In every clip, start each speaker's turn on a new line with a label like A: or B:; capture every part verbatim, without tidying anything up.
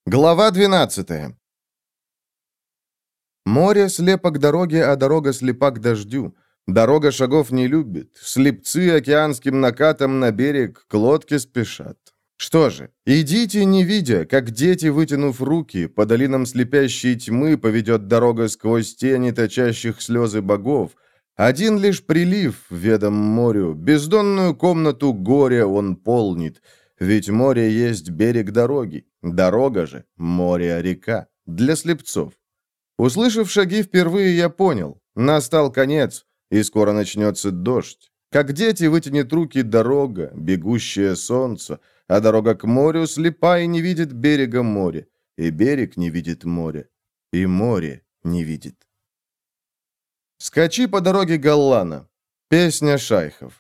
A: Глава двенадцатая. Море слепо к дороге, а дорога слепа к дождю. Дорога шагов не любит. Слепцы океанским накатом на берег к лодке спешат. Что же, идите, не видя, как дети, вытянув руки, по долинам слепящей тьмы поведет дорога сквозь тени точащих слезы богов. Один лишь прилив, ведом морю, бездонную комнату горя он полнит. Ведь море есть берег дороги, дорога же, море-река, для слепцов. Услышав шаги впервые, я понял, настал конец, и скоро начнется дождь. Как дети вытянет руки дорога, бегущее солнце, а дорога к морю слепа и не видит берега моря, и берег не видит моря, и море не видит. «Скачи по дороге Галлана». Песня шайхов.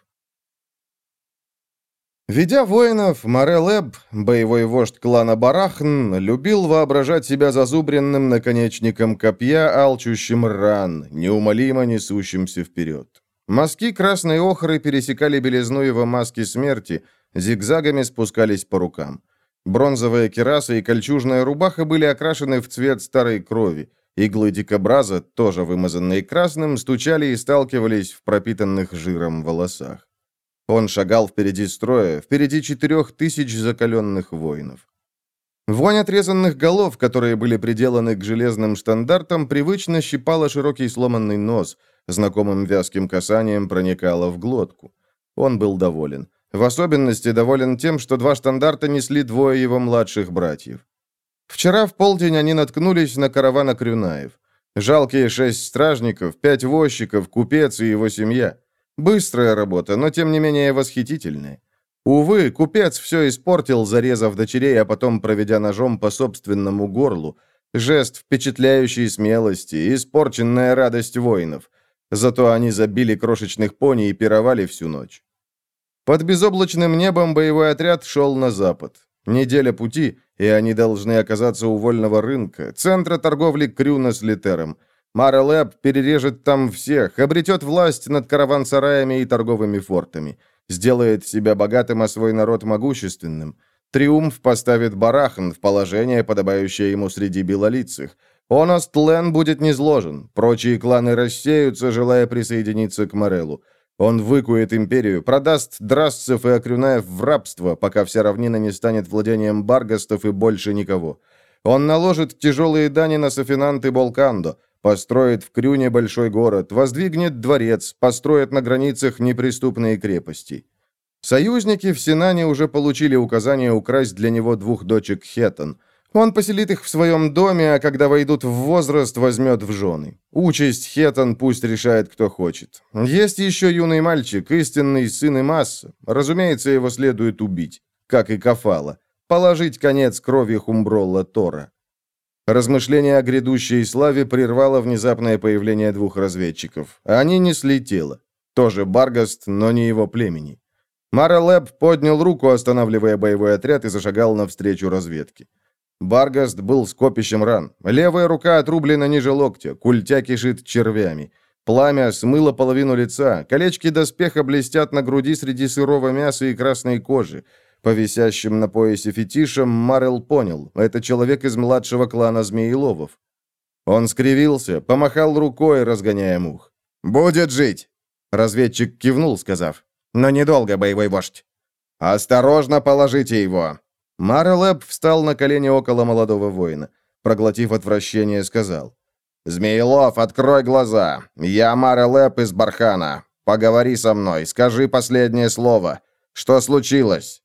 A: Ведя воинов, Морел-Эб, боевой вождь клана Барахн, любил воображать себя зазубренным наконечником копья, алчущим ран, неумолимо несущимся вперед. Мазки красной охры пересекали белизну его маски смерти, зигзагами спускались по рукам. Бронзовая кираса и кольчужная рубаха были окрашены в цвет старой крови. Иглы дикобраза, тоже вымазанные красным, стучали и сталкивались в пропитанных жиром волосах. Он шагал впереди строя, впереди четырех тысяч закаленных воинов. Вонь отрезанных голов, которые были приделаны к железным штандартам, привычно щипала широкий сломанный нос, знакомым вязким касанием проникала в глотку. Он был доволен. В особенности доволен тем, что два штандарта несли двое его младших братьев. Вчера в полдень они наткнулись на караван Акрюнаев. Жалкие шесть стражников, пять возчиков, купец и его семья. Быстрая работа, но тем не менее восхитительная. Увы, купец все испортил, зарезав дочерей, а потом проведя ножом по собственному горлу. Жест впечатляющей смелости, испорченная радость воинов. Зато они забили крошечных пони и пировали всю ночь. Под безоблачным небом боевой отряд шел на запад. Неделя пути, и они должны оказаться у вольного рынка, центра торговли Крюна с Литером. Морел-Эб перережет там всех, обретет власть над караван-сараями и торговыми фортами, сделает себя богатым, а свой народ могущественным. Триумф поставит Барахн в положение, подобающее ему среди белолицых. Оност-Лен будет низложен, прочие кланы рассеются, желая присоединиться к Морелу. Он выкует империю, продаст драссцев и акрюнаев в рабство, пока вся равнина не станет владением баргастов и больше никого. Он наложит тяжелые дани на Софинант и Болкандо, построит в Крюне большой город, воздвигнет дворец, построит на границах неприступные крепости. Союзники в Синане уже получили указание украсть для него двух дочек Хеттон. Он поселит их в своем доме, а когда войдут в возраст, возьмет в жены. Участь Хеттон пусть решает, кто хочет. Есть еще юный мальчик, истинный сын Имасса. Разумеется, его следует убить, как и Кафала. Положить конец крови Хумбролла Тора. Размышление о грядущей славе прервало внезапное появление двух разведчиков. Они несли тело. Тоже Баргаст, но не его племени. Морел-Эб поднял руку, останавливая боевой отряд, и зашагал навстречу разведке. Баргаст был скопищем ран. Левая рука отрублена ниже локтя, культя кишит червями. Пламя смыло половину лица, колечки доспеха блестят на груди среди сырого мяса и красной кожи. По висящим на поясе фетишам Марел понял, это человек из младшего клана Змееловов. Он скривился, помахал рукой, разгоняя мух. «Будет жить!» Разведчик кивнул, сказав, «Но недолго, боевой вождь». «Осторожно положите его!» Морел-Эб встал на колени около молодого воина. Проглотив отвращение, сказал, «Змеелов, открой глаза! Я Морел-Эб из Бархана. Поговори со мной, скажи последнее слово. Что случилось?»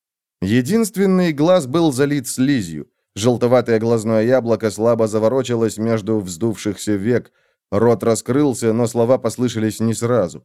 A: Единственный глаз был залит слизью. Желтоватое глазное яблоко слабо заворочилось между вздувшихся век. Рот раскрылся, но слова послышались не сразу.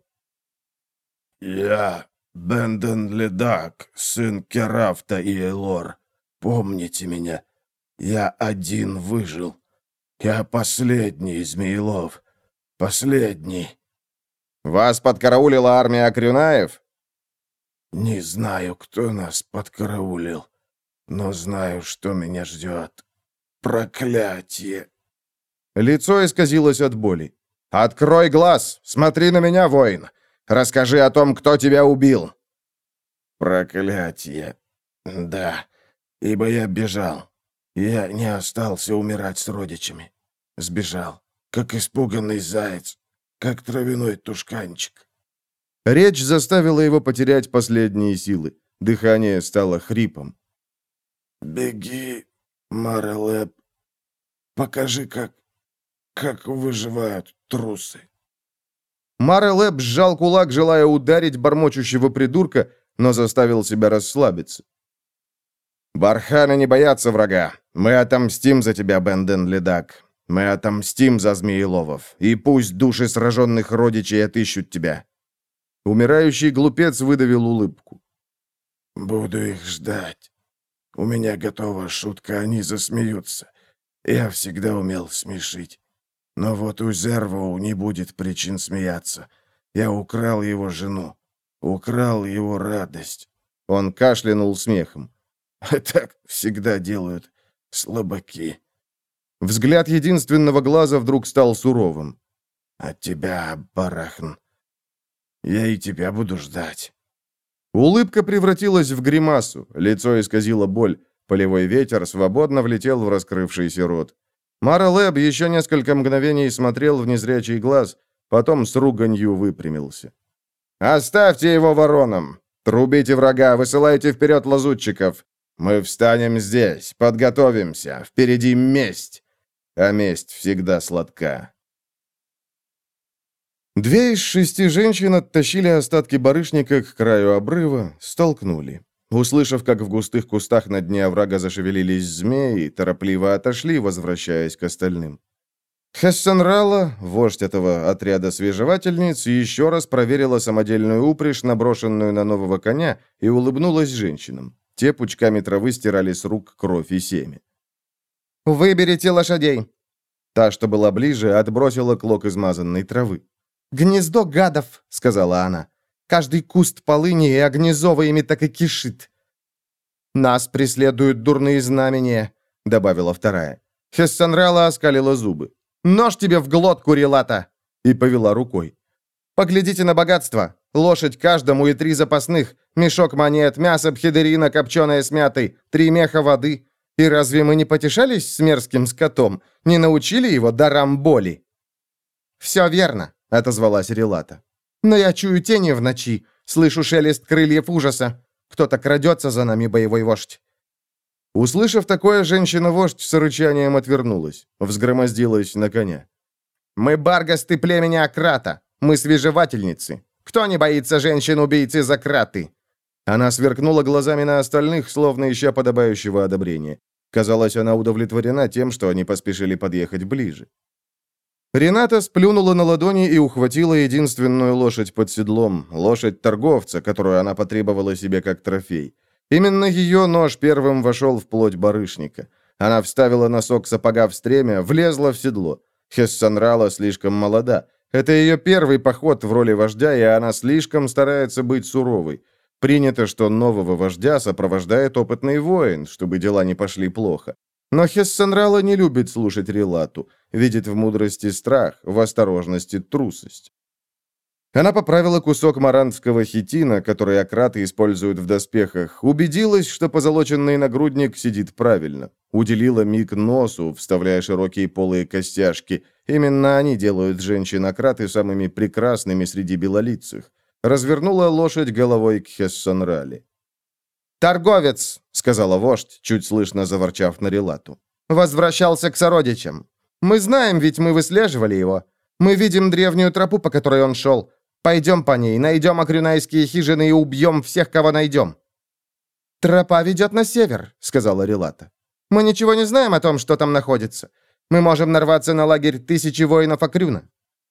B: «Я Бенден Ледак, сын Керафта и Элор. Помните меня. Я один выжил. Я последний, Змеелов. Последний».
A: «Вас подкараулила армия Акрюнаев?»
B: «Не знаю, кто нас подкараулил, но знаю, что меня ждет. Проклятие!»
A: Лицо исказилось от боли. «Открой глаз! Смотри на меня, воин! Расскажи о том, кто тебя убил!»
B: «Проклятие! Да, ибо я бежал. Я не остался умирать с родичами. Сбежал, как испуганный заяц, как травяной тушканчик».
A: Речь заставила его потерять последние силы. Дыхание стало хрипом.
B: «Беги, Марелеп. Покажи, как... как выживают трусы».
A: Марелеп сжал кулак, желая ударить бормочущего придурка, но заставил себя расслабиться. «Барханы не боятся врага. Мы отомстим за тебя, Бенден Ледак. Мы отомстим за Змееловов. И пусть души сраженных родичей отыщут тебя». Умирающий глупец выдавил улыбку.
B: «Буду их ждать. У меня готова шутка, они засмеются. Я всегда умел смешить. Но вот у Зервоу не будет причин смеяться. Я украл его жену. Украл его радость».
A: Он кашлянул смехом.
B: «Так всегда делают слабаки».
A: Взгляд единственного глаза вдруг стал суровым.
B: «От тебя, Барахн, я и тебя буду ждать».
A: Улыбка превратилась в гримасу, лицо исказило боль, полевой ветер свободно влетел в раскрывшийся рот. Марелеп еще несколько мгновений смотрел в незрячий глаз, потом с руганью выпрямился. «Оставьте его вороном! Трубите врага, высылайте вперед лазутчиков! Мы встанем здесь, подготовимся, впереди месть! А месть всегда сладка!» Две из шести женщин оттащили остатки барышника к краю обрыва, столкнули. Услышав, как в густых кустах на дне оврага зашевелились змеи, торопливо отошли, возвращаясь к остальным. Хессенрала, вождь этого отряда свежевательниц, еще раз проверила самодельную упряжь, наброшенную на нового коня, и улыбнулась женщинам. Те пучками травы стирали с рук кровь и семя. «Выберите лошадей!» Та, что была ближе, отбросила клок измазанной травы. «Гнездо гадов!» — сказала она. «Каждый куст полыни и огнезова ими так и кишит». «Нас преследуют дурные знамения», — добавила вторая. Хессенрала оскалила зубы. «Нож тебе в глотку, Релата!» И повела рукой. «Поглядите на богатство. Лошадь каждому и три запасных. Мешок монет, мясо пхедерина, копченое с мятой, три меха воды. И разве мы не потешались с мерзким скотом? Не научили его дарам боли?» «Все верно», — отозвалась Релата. «Но я чую тени в ночи, слышу шелест крыльев ужаса. Кто-то крадется за нами, боевой вождь». Услышав такое, женщина-вождь с рычанием отвернулась, взгромоздилась на коня. «Мы баргасты племени Акрата, мы свежевательницы. Кто не боится женщин-убийцы за краты?» Она сверкнула глазами на остальных, словно ища подобающего одобрения. Казалось, она удовлетворена тем, что они поспешили подъехать ближе. Рената сплюнула на ладони и ухватила единственную лошадь под седлом, лошадь торговца, которую она потребовала себе как трофей. Именно ее нож первым вошел в плоть барышника. Она вставила носок сапога в стремя, влезла в седло. Хессенрала слишком молода. Это ее первый поход в роли вождя, и она слишком старается быть суровой. Принято, что нового вождя сопровождает опытный воин, чтобы дела не пошли плохо. Но Хессенрала не любит слушать Релату, видит в мудрости страх, в осторожности трусость. Она поправила кусок марантского хитина, который акраты используют в доспехах, убедилась, что позолоченный нагрудник сидит правильно, уделила миг носу, вставляя широкие полые костяшки. Именно они делают женщин-акраты самыми прекрасными среди белолицых. Развернула лошадь головой к Хессенрале. «Торговец», — сказала вождь, чуть слышно заворчав на Релату, — «возвращался к сородичам. Мы знаем, ведь мы выслеживали его. Мы видим древнюю тропу, по которой он шел. Пойдем по ней, найдем акрюнайские хижины и убьем всех, кого найдем». «Тропа ведет на север», — сказала Релата. «Мы ничего не знаем о том, что там находится. Мы можем нарваться на лагерь тысячи воинов Акрюна».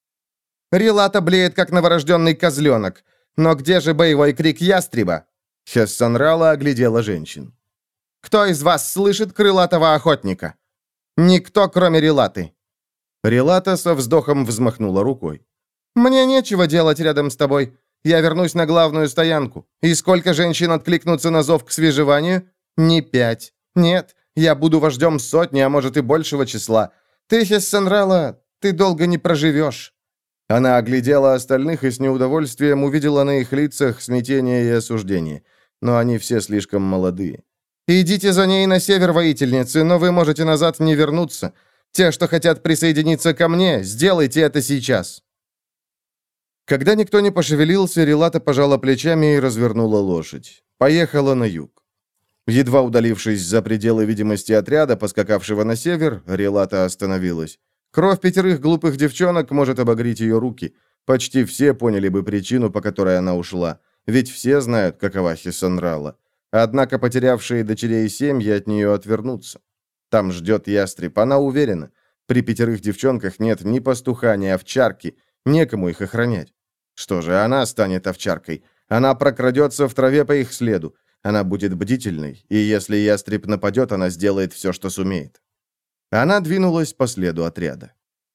A: Релата блеет, как новорожденный козленок. Но где же боевой крик ястреба? Хессенрала оглядела женщин. «Кто из вас слышит крылатого охотника?» «Никто, кроме Релаты». Релата со вздохом взмахнула рукой. «Мне нечего делать рядом с тобой. Я вернусь на главную стоянку. И сколько женщин откликнутся на зов к свежеванию? Не пять. Нет, я буду вождем сотни, а может и большего числа. Ты, Хессенрала, ты долго не проживешь». Она оглядела остальных и с неудовольствием увидела на их лицах смятение и осуждение. Но они все слишком молодые. «Идите за ней на север, воительницы, но вы можете назад не вернуться. Те, что хотят присоединиться ко мне, сделайте это сейчас». Когда никто не пошевелился, Релата пожала плечами и развернула лошадь. Поехала на юг. Едва удалившись за пределы видимости отряда, поскакавшего на север, Релата остановилась. Кровь пятерых глупых девчонок может обогреть ее руки. Почти все поняли бы причину, по которой она ушла. Ведь все знают, какова Хисанрала. Однако потерявшие дочерей семьи от нее отвернутся. Там ждет ястреб, она уверена. При пятерых девчонках нет ни пастуха, ни овчарки. Некому их охранять. Что же, она станет овчаркой. Она прокрадется в траве по их следу. Она будет бдительной, и если ястреб нападет, она сделает все, что сумеет. Она двинулась по следу отряда.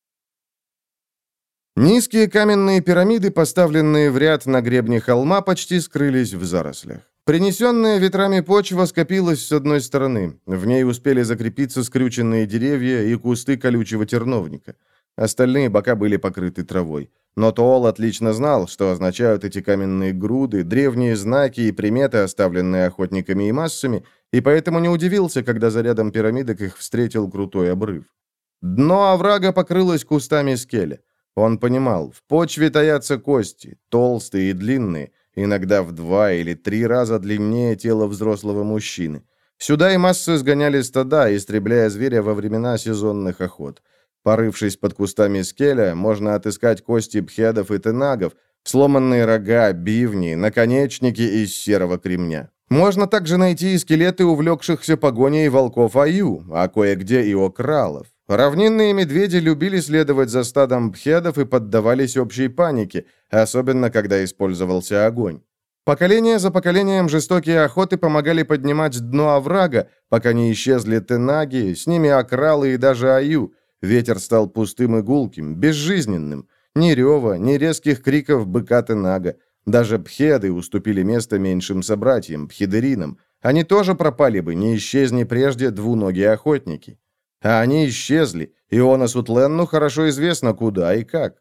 A: Низкие каменные пирамиды, поставленные в ряд на гребне холма, почти скрылись в зарослях. Принесенная ветрами почва скопилась с одной стороны. В ней успели закрепиться скрюченные деревья и кусты колючего терновника. Остальные бока были покрыты травой. Но Тоол отлично знал, что означают эти каменные груды, древние знаки и приметы, оставленные охотниками и массами, и поэтому не удивился, когда за рядом пирамидок их встретил крутой обрыв. Дно оврага покрылось кустами скеля. Он понимал, в почве таятся кости, толстые и длинные, иногда в два или три раза длиннее тела взрослого мужчины. Сюда и массы сгоняли стада, истребляя зверя во времена сезонных охот. Порывшись под кустами скеля, можно отыскать кости пхедов и тенагов, сломанные рога, бивни, наконечники из серого кремня. Можно также найти и скелеты увлекшихся погоней волков Аю, а кое-где и окралов. Равнинные медведи любили следовать за стадом пхедов и поддавались общей панике, особенно когда использовался огонь. Поколение за поколением жестокие охоты помогали поднимать дно оврага, пока не исчезли тенаги, с ними окралы и даже Аю. Ветер стал пустым и гулким, безжизненным. Ни рева, ни резких криков быка тенага. Даже пхеды уступили место меньшим собратьям, пхедеринам. Они тоже пропали бы, не исчезни прежде двуногие охотники. А они исчезли, и Онасу Тленну хорошо известно, куда и как.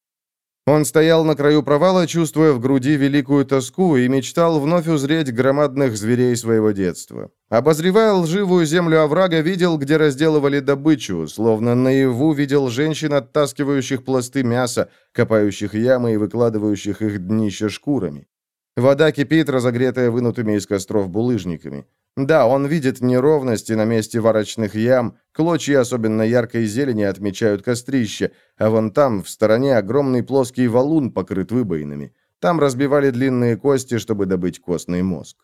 A: Он стоял на краю провала, чувствуя в груди великую тоску, и мечтал вновь узреть громадных зверей своего детства. Обозревая лживую землю оврага, видел, где разделывали добычу, словно наяву видел женщин, оттаскивающих пласты мяса, копающих ямы и выкладывающих их днища шкурами. Вода кипит, разогретая вынутыми из костров булыжниками. Да, он видит неровности на месте варочных ям, клочья особенно яркой зелени отмечают кострища, а вон там, в стороне, огромный плоский валун покрыт выбоинами. Там разбивали длинные кости, чтобы добыть костный мозг.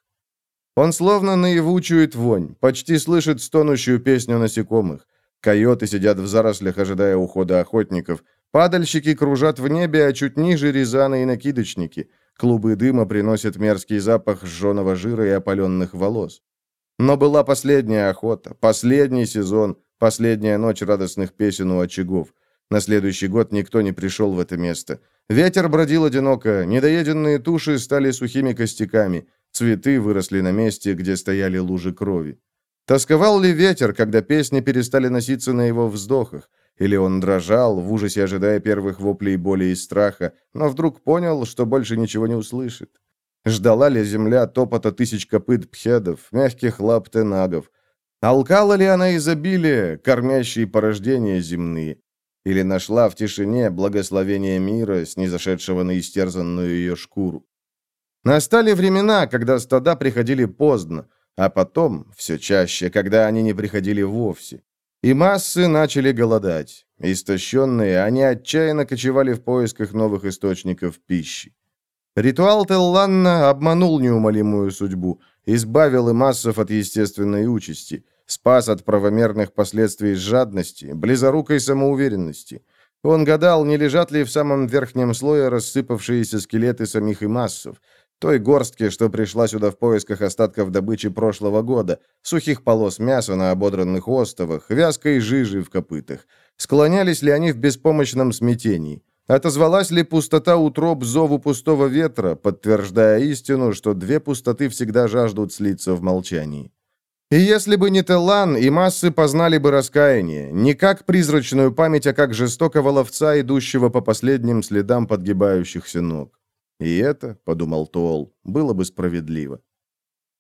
A: Он словно наяву чует вонь, почти слышит стонущую песню насекомых. Койоты сидят в зарослях, ожидая ухода охотников. Падальщики кружат в небе, а чуть ниже рязаны и накидочники. Клубы дыма приносят мерзкий запах сжженного жира и опаленных волос. Но была последняя охота, последний сезон, последняя ночь радостных песен у очагов. На следующий год никто не пришел в это место. Ветер бродил одиноко, недоеденные туши стали сухими костяками, цветы выросли на месте, где стояли лужи крови. Тосковал ли ветер, когда песни перестали носиться на его вздохах? Или он дрожал, в ужасе ожидая первых воплей боли и страха, но вдруг понял, что больше ничего не услышит? Ждала ли земля топота тысяч копыт пхедов, мягких лап тенагов? Алкала ли она изобилие, кормящие порождения земные? Или нашла в тишине благословение мира, снизошедшего на истерзанную ее шкуру? Настали времена, когда стада приходили поздно, а потом, все чаще, когда они не приходили вовсе. И массы начали голодать. Истощенные, они отчаянно кочевали в поисках новых источников пищи. Ритуал Телланна обманул неумолимую судьбу, избавил и массов от естественной участи, спас от правомерных последствий жадности, близорукой самоуверенности. Он гадал, не лежат ли в самом верхнем слое рассыпавшиеся скелеты самих и массов, той горстки, что пришла сюда в поисках остатков добычи прошлого года, сухих полос мяса на ободранных остовах, вязкой жижи в копытах. Склонялись ли они в беспомощном смятении? Отозвалась ли пустота утроб зову пустого ветра, подтверждая истину, что две пустоты всегда жаждут слиться в молчании? И если бы не Теллан, и массы познали бы раскаяние, не как призрачную память, а как жестокого ловца, идущего по последним следам подгибающихся ног. И это, — подумал Тоол, — было бы справедливо.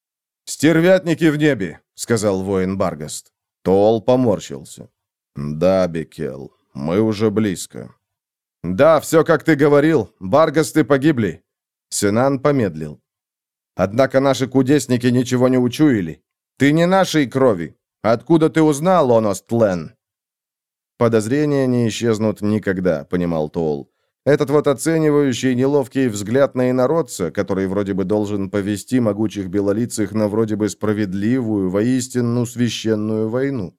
A: «Стервятники в небе», — сказал воин Баргаст. Тоол поморщился. «Да, Бекел, мы уже близко». «Да, все, как ты говорил. Баргасты погибли». Сенан помедлил. «Однако наши кудесники ничего не учуяли. Ты не нашей крови. Откуда ты узнал, Оностлен?» «Подозрения не исчезнут никогда», — понимал Тоол. Этот вот оценивающий неловкий взгляд на инородца, который вроде бы должен повести могучих белолицых на вроде бы справедливую, воистину священную войну.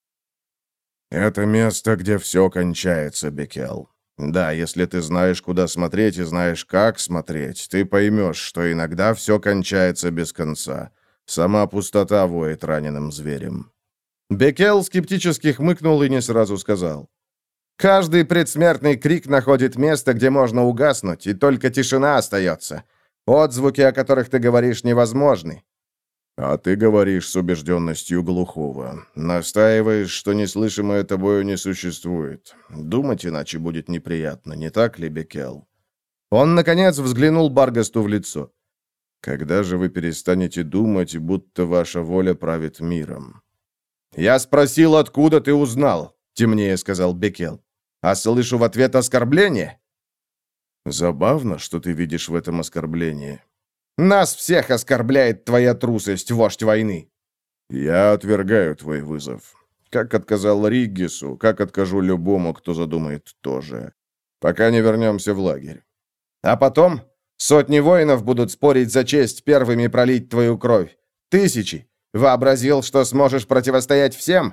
B: «Это место, где все кончается, Бекел. Да, если ты знаешь, куда смотреть и знаешь, как смотреть, ты поймешь, что иногда все кончается без конца. Сама пустота воет раненым зверем».
A: Бекел скептически хмыкнул и не сразу сказал. «Каждый предсмертный крик находит место, где можно угаснуть, и только тишина остается. Отзвуки, о которых ты говоришь, невозможны».
B: «А ты говоришь с убежденностью глухого. Настаиваешь, что неслышимое тобою не существует. Думать иначе будет неприятно, не так ли, Бекел?»
A: Он, наконец, взглянул Баргасту в лицо.
B: «Когда же вы перестанете думать, будто ваша воля правит миром?»
A: «Я спросил, откуда ты узнал?» — темнее сказал Бекел. «А слышу в ответ оскорбление?»
B: «Забавно, что ты видишь в этом оскорбление».
A: «Нас всех оскорбляет твоя трусость, вождь войны».
B: «Я отвергаю твой вызов. Как отказал Риггису, как откажу любому, кто задумает то же. Пока не вернемся в лагерь».
A: «А потом сотни воинов будут спорить за честь первыми пролить твою кровь. Тысячи. Вообразил, что сможешь противостоять всем?»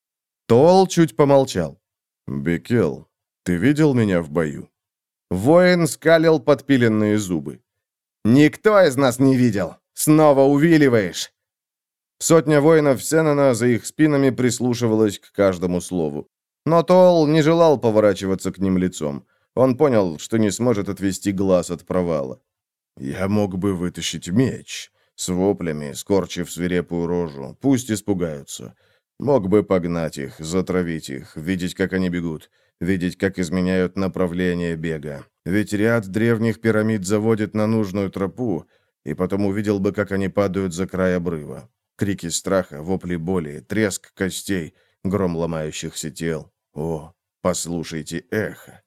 A: Тоол чуть помолчал.
B: «Бекел, ты видел меня в бою?»
A: Воин скалил подпиленные зубы. «Никто из нас не видел. Снова увиливаешь!» Сотня воинов Сенана за их спинами прислушивалась к каждому слову. Но Тоол не желал поворачиваться к ним лицом. Он понял, что не сможет отвести глаз от провала.
B: «Я мог бы вытащить меч, с воплями, скорчив свирепую рожу. Пусть испугаются. Мог бы погнать их, затравить их, видеть, как они бегут, видеть, как изменяют направление бега. Ведь ряд древних пирамид заводит на нужную тропу, и потом увидел бы, как они падают за край обрыва. Крики страха, вопли боли, треск костей, гром ломающихся тел. О, послушайте эхо.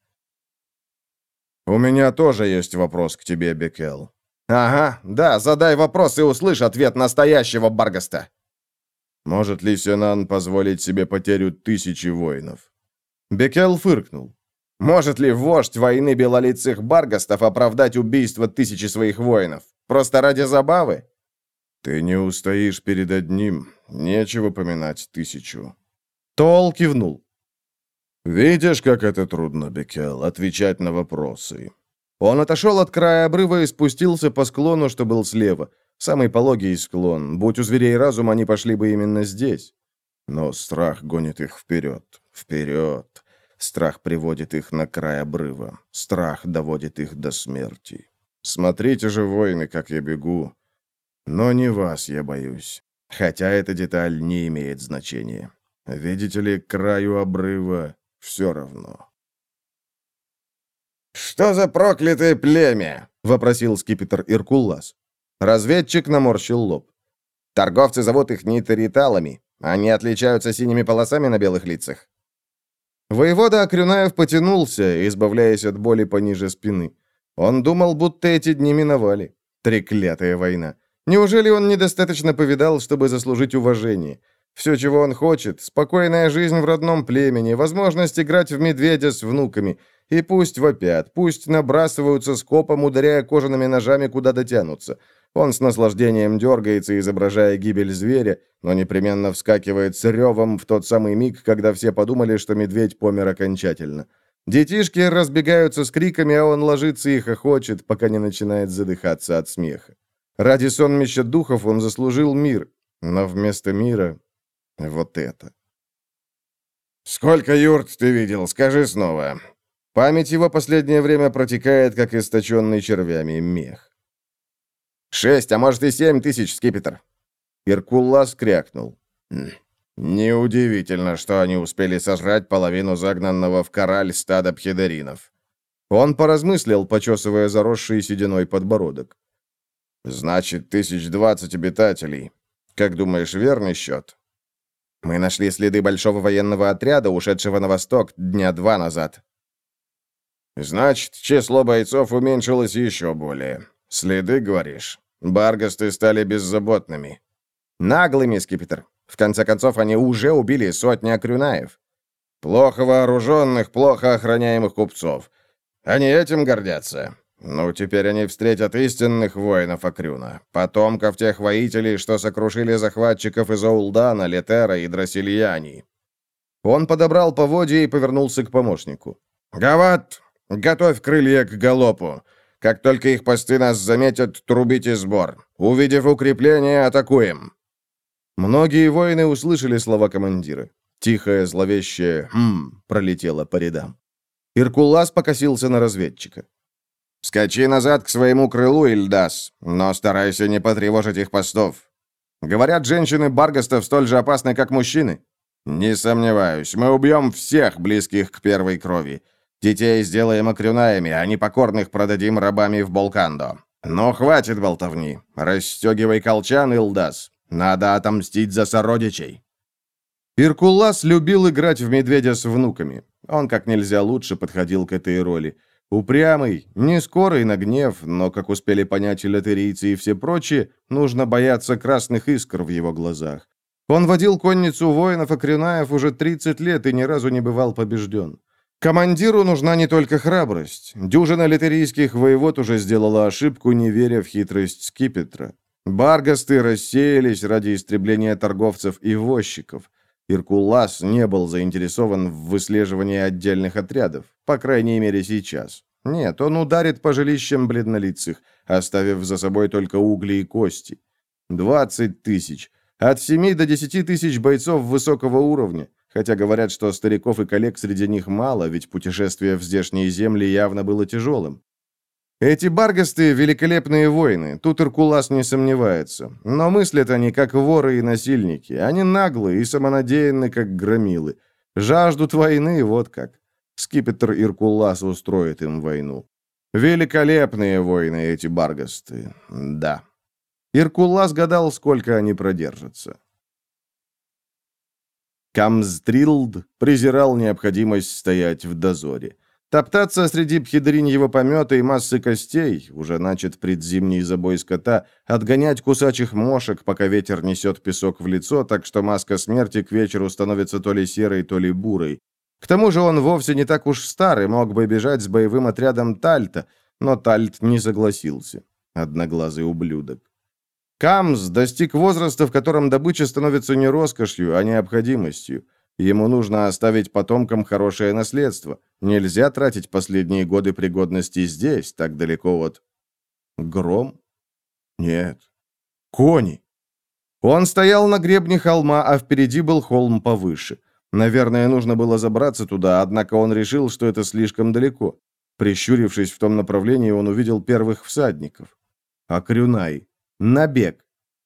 A: «У меня тоже есть вопрос к тебе, Бекел». «Ага, да, задай вопрос и услышь ответ настоящего Баргаста».
B: «Может ли Сенан позволить себе потерю тысячи воинов?»
A: Бекел фыркнул. «Может ли вождь войны белолицых Баргастов оправдать убийство тысячи своих воинов? Просто ради забавы?»
B: «Ты не устоишь перед одним. Нечего поминать тысячу».
A: Тоол кивнул.
B: «Видишь, как это трудно, Бекел, отвечать на вопросы».
A: Он отошел от края обрыва и спустился по склону, что был слева. Самый пологий склон. Будь у зверей разум, они пошли бы именно здесь.
B: Но страх гонит их вперед, вперед. Страх приводит их на край обрыва. Страх доводит их до смерти. Смотрите же, воины, как я бегу. Но не вас я боюсь. Хотя эта деталь не имеет значения. Видите ли, к краю обрыва все равно.
A: «Что за проклятое племя?» — вопросил скипетр Иркуллас. Разведчик наморщил лоб. «Торговцы зовут их нейтериталами. Они отличаются синими полосами на белых лицах». Воевода Акрюнаев потянулся, избавляясь от боли пониже спины. Он думал, будто эти дни миновали. Треклятая война. Неужели он недостаточно повидал, чтобы заслужить уважение? Все, чего он хочет, спокойная жизнь в родном племени, возможность играть в медведя с внуками. И пусть вопят, пусть набрасываются скопом, ударяя кожаными ножами, куда дотянутся. Он с наслаждением дергается, изображая гибель зверя, но непременно вскакивает с ревом в тот самый миг, когда все подумали, что медведь помер окончательно. Детишки разбегаются с криками, а он ложится и хохочет, пока не начинает задыхаться от смеха. Ради сонмища духов он заслужил мир, но вместо мира вот это. «Сколько юрт ты видел? Скажи снова». Память его последнее время протекает, как источенный червями мех. «Шесть, а может и семь тысяч, скипетр». Иркуллас крякнул. «Неудивительно, что они успели сожрать половину загнанного в кораль стада пхедеринов». Он поразмыслил, почесывая заросший сединой подбородок. Значит, тысяч двадцать обитателей. Как думаешь, верный счет? Мы нашли следы большого военного отряда, ушедшего на восток дня два назад. Значит, число бойцов уменьшилось еще более. Следы, говоришь? Баргасты стали беззаботными. Наглыми, скипетр. В конце концов, они уже убили сотни окрюнаев. Плохо вооруженных, плохо охраняемых купцов. Они этим гордятся. Ну, теперь они встретят истинных воинов Акрюна, потомков тех воителей, что сокрушили захватчиков из Оулдана, Летера и Драсильяни. Он подобрал поводья и повернулся к помощнику. «Гават, готовь крылья к галопу. Как только их посты нас заметят, трубите сбор. Увидев укрепление, атакуем». Многие воины услышали слова командира. Тихое, зловещее «хм» пролетело по рядам. Иркулас покосился на разведчика. «Скачи назад к своему крылу, Ильдас, но старайся не потревожить их постов. Говорят, женщины Баргастов столь же опасны, как мужчины. Не сомневаюсь, мы убьем всех близких к первой крови. Детей сделаем окрюнаями, а непокорных продадим рабами в Болкандо. Но хватит болтовни. Расстегивай колчан, Ильдас. Надо отомстить за сородичей». Иркулас любил играть в медведя с внуками. Он как нельзя лучше подходил к этой роли. Упрямый, не скорый на гнев, но, как успели понять и латерийцы, и все прочие, нужно бояться красных искр в его глазах. Он водил конницу воинов-окрюнаев уже тридцать лет и ни разу не бывал побежден. Командиру нужна не только храбрость. Дюжина литерийских воевод уже сделала ошибку, не веря в хитрость скипетра. Баргасты рассеялись ради истребления торговцев и возчиков. Иркулас не был заинтересован в выслеживании отдельных отрядов, по крайней мере сейчас. Нет, он ударит по жилищам бледнолицых, оставив за собой только угли и кости. Двадцать тысяч. От семи до десяти тысяч бойцов высокого уровня, хотя говорят, что стариков и коллег среди них мало, ведь путешествие в здешние земли явно было тяжелым. Эти баргасты — великолепные воины, тут Иркулас не сомневается, но мыслят они как воры и насильники, они наглые и самонадеянны, как громилы. Жаждут войны, вот как. Скипетр Иркулас устроит им войну. Великолепные воины эти баргасты, да. Иркулас гадал, сколько они продержатся. Камстрилд презирал необходимость стоять в дозоре. Топтаться среди пхидриньего помета и массы костей, уже начат предзимний забой скота, отгонять кусачих мошек, пока ветер несет песок в лицо, так что маска смерти к вечеру становится то ли серой, то ли бурой. К тому же он вовсе не так уж стар и мог бы бежать с боевым отрядом Тальта, но Тальт не согласился. Одноглазый ублюдок. Камс достиг возраста, в котором добыча становится не роскошью, а необходимостью. Ему нужно оставить потомкам хорошее наследство. Нельзя тратить последние годы пригодности здесь, так далеко от... Гром? Нет. Кони. Он стоял на гребне холма, а впереди был холм повыше. Наверное, нужно было забраться туда, однако он решил, что это слишком далеко. Прищурившись в том направлении, он увидел первых всадников. Акрюнай. Набег.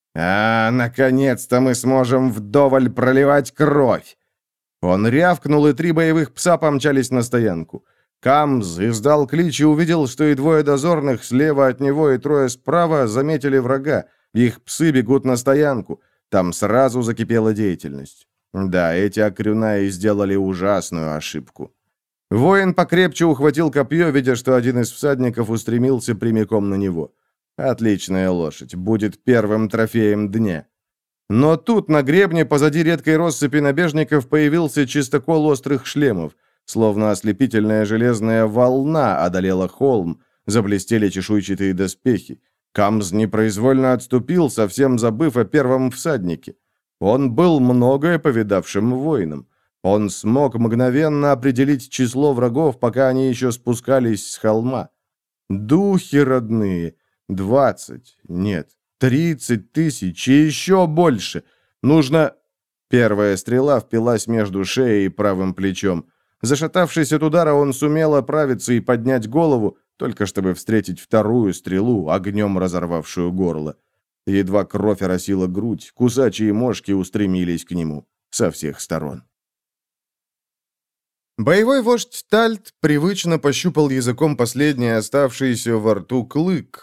A: А, наконец-то мы сможем вдоволь проливать кровь. Он рявкнул, и три боевых пса помчались на стоянку. Камз издал клич и увидел, что и двое дозорных слева от него, и трое справа заметили врага. Их псы бегут на стоянку. Там сразу закипела деятельность. Да, эти окрюнаи сделали ужасную ошибку. Воин покрепче ухватил копье, видя, что один из всадников устремился прямиком на него. Отличная лошадь, будет первым трофеем дня. Но тут на гребне позади редкой россыпи набежников появился чистокол острых шлемов. Словно ослепительная железная волна одолела холм, заблестели чешуйчатые доспехи. Камз непроизвольно отступил, совсем забыв о первом всаднике. Он был многое повидавшим воином. Он смог мгновенно определить число врагов, пока они еще спускались с холма. Духи родные, двадцать, нет, тридцать тысяч и еще больше. Нужно... Первая стрела впилась между шеей и правым плечом. Зашатавшись от удара, он сумел оправиться и поднять голову, только чтобы встретить вторую стрелу, огнем разорвавшую горло. Едва кровь оросила грудь, кусачие мошки устремились к нему со всех сторон. Боевой вождь Тальт привычно пощупал языком последний оставшийся во рту клык.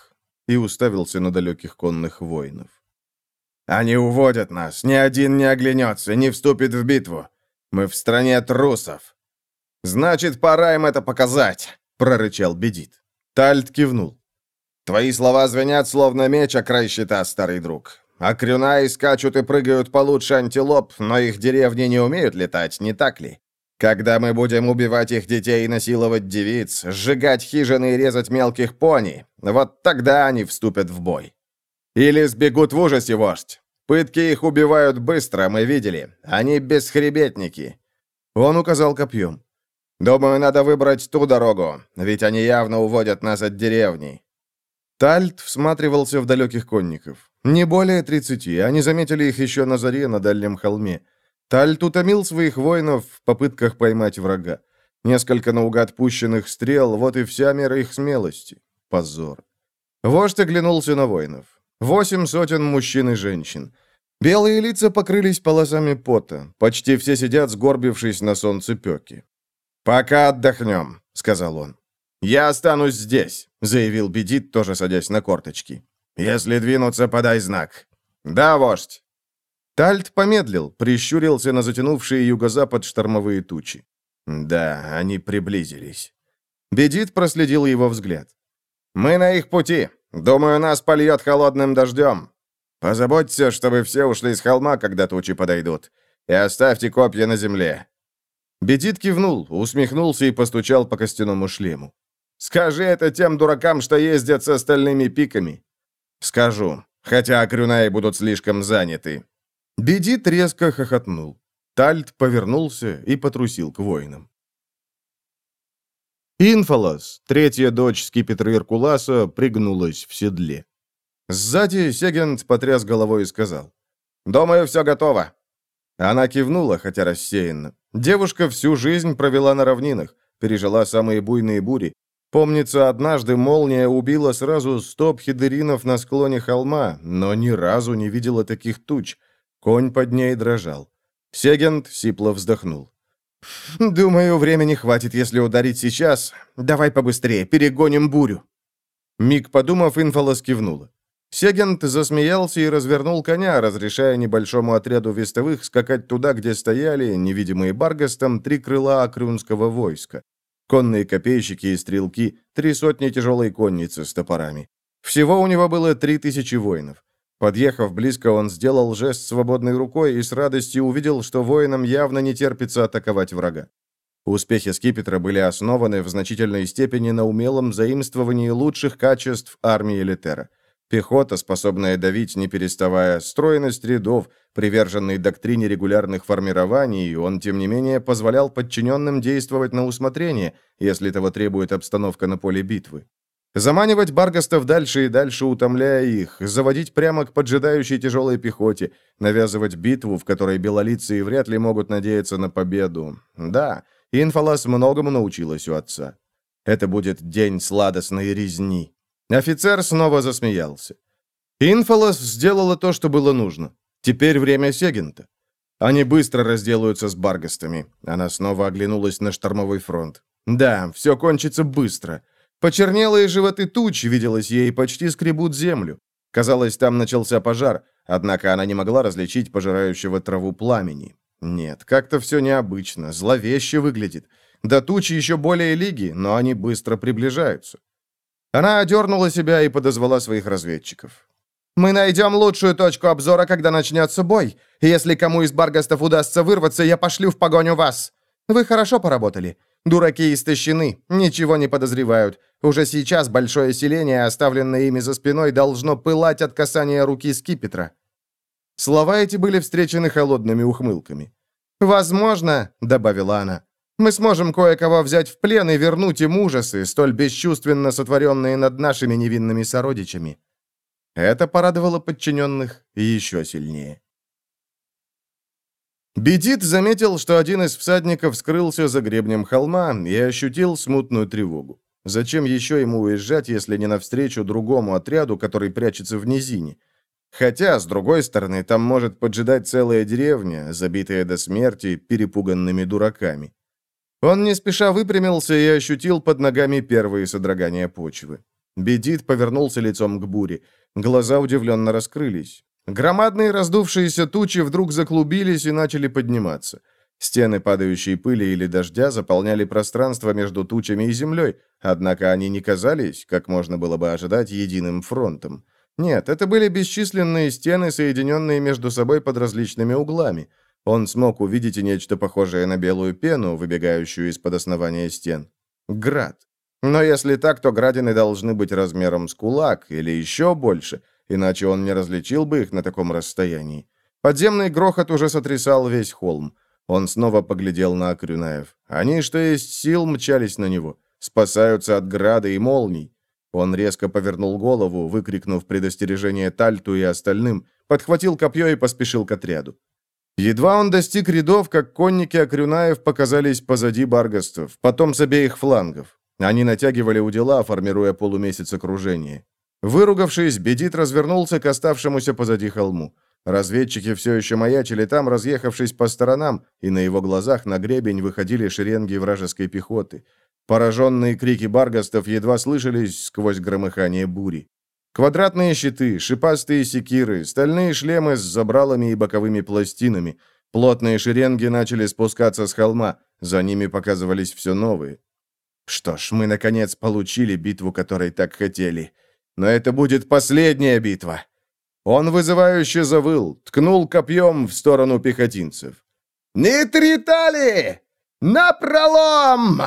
A: и уставился на далеких конных воинов.
B: «Они уводят нас, ни один не оглянется, не вступит в битву. Мы в стране трусов». «Значит, пора им это показать», — прорычал Бедит.
A: Тальт кивнул.
B: «Твои слова звенят, словно меч о край щита, старый друг. А крюнаи скачут и прыгают получше антилоп, но их деревни не умеют летать, не так ли? Когда мы будем убивать их детей и насиловать девиц, сжигать хижины и резать мелких пони, вот тогда они вступят в бой. Или сбегут в ужасе, вождь. Пытки их убивают быстро, мы видели. Они бесхребетники».
A: Он указал копьем.
B: «Думаю, надо выбрать ту дорогу, ведь они явно уводят нас от деревни».
A: Тальт всматривался в далеких конников. Не более тридцати, они заметили их еще на заре на дальнем холме. Тальт утомил своих воинов в попытках поймать врага. Несколько наугад пущенных стрел, вот и вся мера их смелости. Позор. Вождь оглянулся на воинов. Восемь сотен мужчин и женщин. Белые лица покрылись полосами пота. Почти все сидят, сгорбившись на солнцепеке.
B: «Пока отдохнем», — сказал он. «Я останусь здесь», — заявил Бедит, тоже садясь на корточки. «Если двинуться, подай знак». «Да, вождь».
A: Тальт помедлил, прищурился на затянувшие юго-запад штормовые тучи.
B: Да, они приблизились.
A: Бедит проследил его взгляд.
B: «Мы на их пути. Думаю, нас польет холодным дождем. Позаботься, чтобы все ушли с холма, когда тучи подойдут. И оставьте копья на земле».
A: Бедит кивнул, усмехнулся и постучал по костяному шлему.
B: «Скажи это тем дуракам, что ездят с остальными пиками». «Скажу, хотя крюнаи будут слишком заняты».
A: Бедит резко хохотнул. Тальт повернулся и потрусил к воинам. Инфалос, третья дочь скипетра Иркуласа, пригнулась в седле. Сзади Сегент потряс головой и сказал:
B: «Думаю, все готово».
A: Она кивнула, хотя рассеянно. Девушка всю жизнь провела на равнинах, пережила самые буйные бури. Помнится, однажды молния убила сразу сто пхидеринов на склоне холма, но ни разу не видела таких туч. Конь под ней дрожал. Сегент сипло вздохнул. «Думаю, времени хватит, если ударить сейчас. Давай побыстрее, перегоним бурю». Миг подумав, Инфалос кивнула. Сегент засмеялся и развернул коня, разрешая небольшому отряду вестовых скакать туда, где стояли, невидимые Баргастом, три крыла акрюнского войска. Конные копейщики и стрелки, три сотни тяжелой конницы с топорами. Всего у него было три тысячи воинов. Подъехав близко, он сделал жест свободной рукой и с радостью увидел, что воинам явно не терпится атаковать врага. Успехи скипетра были основаны в значительной степени на умелом заимствовании лучших качеств армии Летера. Пехота, способная давить, не переставая, стройность рядов, приверженный доктрине регулярных формирований, он, тем не менее, позволял подчиненным действовать на усмотрение, если того требует обстановка на поле битвы. Заманивать баргастов дальше и дальше, утомляя их, заводить прямо к поджидающей тяжелой пехоте, навязывать битву, в которой белолицые вряд ли могут надеяться на победу. Да, Инфалос многому научилась у отца. Это будет день сладостной резни. Офицер снова засмеялся. Инфалос сделала то, что было нужно. Теперь время Сегента. Они быстро разделаются с баргастами. Она снова оглянулась на штормовой фронт. Да, все кончится быстро. Почернелые животы туч, виделось ей, почти скребут землю. Казалось, там начался пожар, однако она не могла различить пожирающего траву пламени. Нет, как-то все необычно, зловеще выглядит. До тучи еще более лиги, но они быстро приближаются. Она одернула себя и подозвала своих разведчиков. «Мы найдем лучшую точку обзора, когда начнется бой. Если кому из баргастов удастся вырваться, я пошлю в погоню вас. Вы хорошо поработали. Дураки истощены, ничего не подозревают. Уже сейчас большое селение, оставленное ими за спиной, должно пылать от касания руки скипетра». Слова эти были встречены холодными ухмылками. «Возможно, — добавила она, — мы сможем кое-кого взять в плен и вернуть им ужасы, столь бесчувственно сотворенные над нашими невинными сородичами». Это порадовало подчиненных еще сильнее. Бедит заметил, что один из всадников скрылся за гребнем холма и ощутил смутную тревогу. Зачем еще ему уезжать, если не навстречу другому отряду, который прячется в низине? Хотя, с другой стороны, там может поджидать целая деревня, забитая до смерти перепуганными дураками. Он не спеша выпрямился и ощутил под ногами первые содрогания почвы. Бедит повернулся лицом к буре. Глаза удивленно раскрылись. Громадные раздувшиеся тучи вдруг заклубились и начали подниматься. Стены падающей пыли или дождя заполняли пространство между тучами и землей, однако они не казались, как можно было бы ожидать, единым фронтом. Нет, это были бесчисленные стены, соединенные между собой под различными углами. Он смог увидеть и нечто похожее на белую пену, выбегающую из-под основания стен. Град. Но если так, то градины должны быть размером с кулак или еще больше, иначе он не различил бы их на таком расстоянии. Подземный грохот уже сотрясал весь холм. Он снова поглядел на Акрюнаев. Они, что есть сил, мчались на него. Спасаются от града и молний. Он резко повернул голову, выкрикнув предостережение Тальту и остальным, подхватил копье и поспешил к отряду. Едва он достиг рядов, как конники Акрюнаев показались позади баргастов, потом с обеих флангов. Они натягивали удила, формируя полумесяц окружения. Выругавшись, Бедит развернулся к оставшемуся позади холму. Разведчики все еще маячили там, разъехавшись по сторонам, и на его глазах на гребень выходили шеренги вражеской пехоты. Пораженные крики баргастов едва слышались сквозь громыхание бури. Квадратные щиты, шипастые секиры, стальные шлемы с забралами и боковыми пластинами. Плотные шеренги начали спускаться с холма, за ними показывались все новые. Что ж, мы, наконец, получили битву, которой так хотели. Но это будет последняя битва. Он вызывающе завыл, ткнул копьем в сторону пехотинцев. «Не тритали! Напролом!»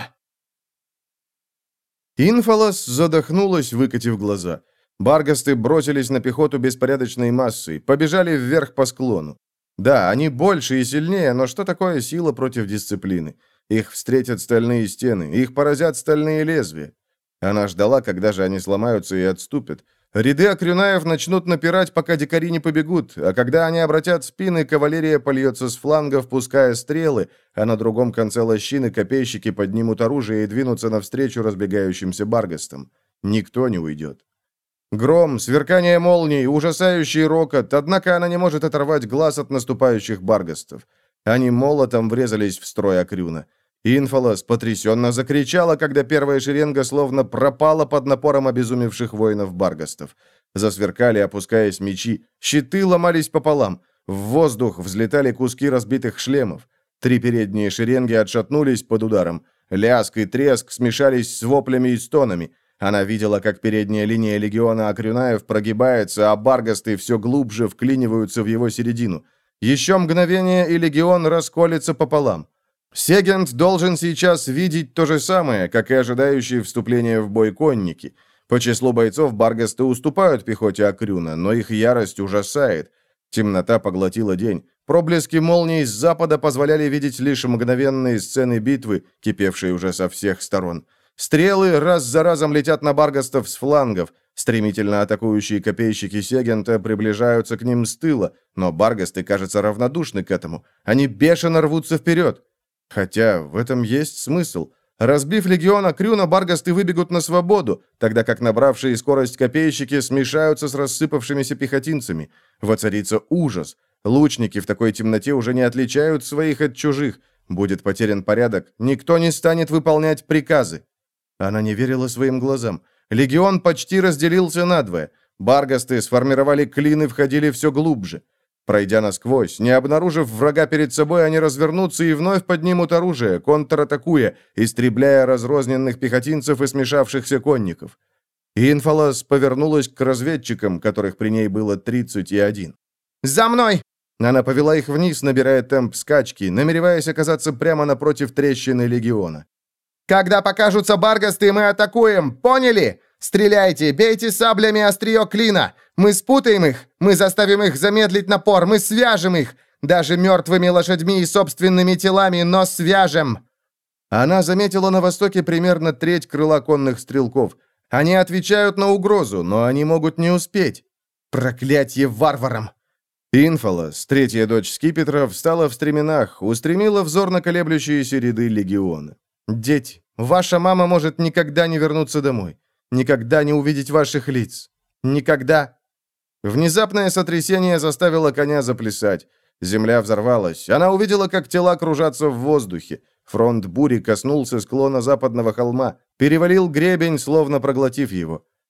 A: Инфалос задохнулась, выкатив глаза. Баргасты бросились на пехоту беспорядочной массой, побежали вверх по склону. Да, они больше и сильнее, но что такое сила против дисциплины? Их встретят стальные стены, их поразят стальные лезвия. Она ждала, когда же они сломаются и отступят. Ряды Акрюнаев начнут напирать, пока дикари не побегут, а когда они обратят спины, кавалерия польется с флангов, пуская стрелы, а на другом конце лощины копейщики поднимут оружие и двинутся навстречу разбегающимся баргастам. Никто не уйдет. Гром, сверкание молний, ужасающий рокот, однако она не может оторвать глаз от наступающих баргастов. Они молотом врезались в строй Акрюна. Инфалос потрясенно закричала, когда первая шеренга словно пропала под напором обезумевших воинов-баргастов. Засверкали, опускаясь мечи, щиты ломались пополам, в воздух взлетали куски разбитых шлемов. Три передние шеренги отшатнулись под ударом. Лязг и треск смешались с воплями и стонами. Она видела, как передняя линия легиона Акрюнаев прогибается, а баргасты все глубже вклиниваются в его середину. Еще мгновение, и легион расколется пополам. Сегент должен сейчас видеть то же самое, как и ожидающие вступления в бой конники. По числу бойцов баргасты уступают пехоте Акрюна, но их ярость ужасает. Темнота поглотила день. Проблески молний с запада позволяли видеть лишь мгновенные сцены битвы, кипевшие уже со всех сторон. Стрелы раз за разом летят на баргастов с флангов. Стремительно атакующие копейщики Сегента приближаются к ним с тыла, но баргасты, кажется, равнодушны к этому. Они бешено рвутся вперед. Хотя в этом есть смысл. Разбив легион Акрюна, баргасты выбегут на свободу, тогда как набравшие скорость копейщики смешаются с рассыпавшимися пехотинцами. Воцарится ужас. Лучники в такой темноте уже не отличают своих от чужих. Будет потерян порядок, никто не станет выполнять приказы. Она не верила своим глазам. Легион почти разделился надвое. Баргасты сформировали клин и входили все глубже. Пройдя насквозь, не обнаружив врага перед собой, они развернутся и вновь поднимут оружие, контратакуя, истребляя разрозненных пехотинцев и смешавшихся конников. Инфалос повернулась к разведчикам, которых при ней было тридцать один. «За мной!» Она повела их вниз, набирая темп скачки, намереваясь оказаться прямо напротив трещины легиона. «Когда покажутся баргасты, мы атакуем, поняли? Стреляйте, бейте саблями острие клина. Мы спутаем их, мы заставим их замедлить напор, мы свяжем их, даже мертвыми лошадьми и собственными телами, но свяжем!» Она заметила на востоке примерно треть крыла конных стрелков. Они отвечают на угрозу, но они могут не успеть. Проклятье варварам! Инфалос, третья дочь Скипетра, встала в стременах, устремила взор на колеблющиеся ряды легиона. «Дети, ваша мама может никогда не вернуться домой, никогда не увидеть ваших лиц. Никогда!» Внезапное сотрясение заставило коня заплясать. Земля взорвалась. Она увидела, как тела кружатся в воздухе. Фронт бури коснулся склона западного холма, перевалил гребень, словно проглотив его.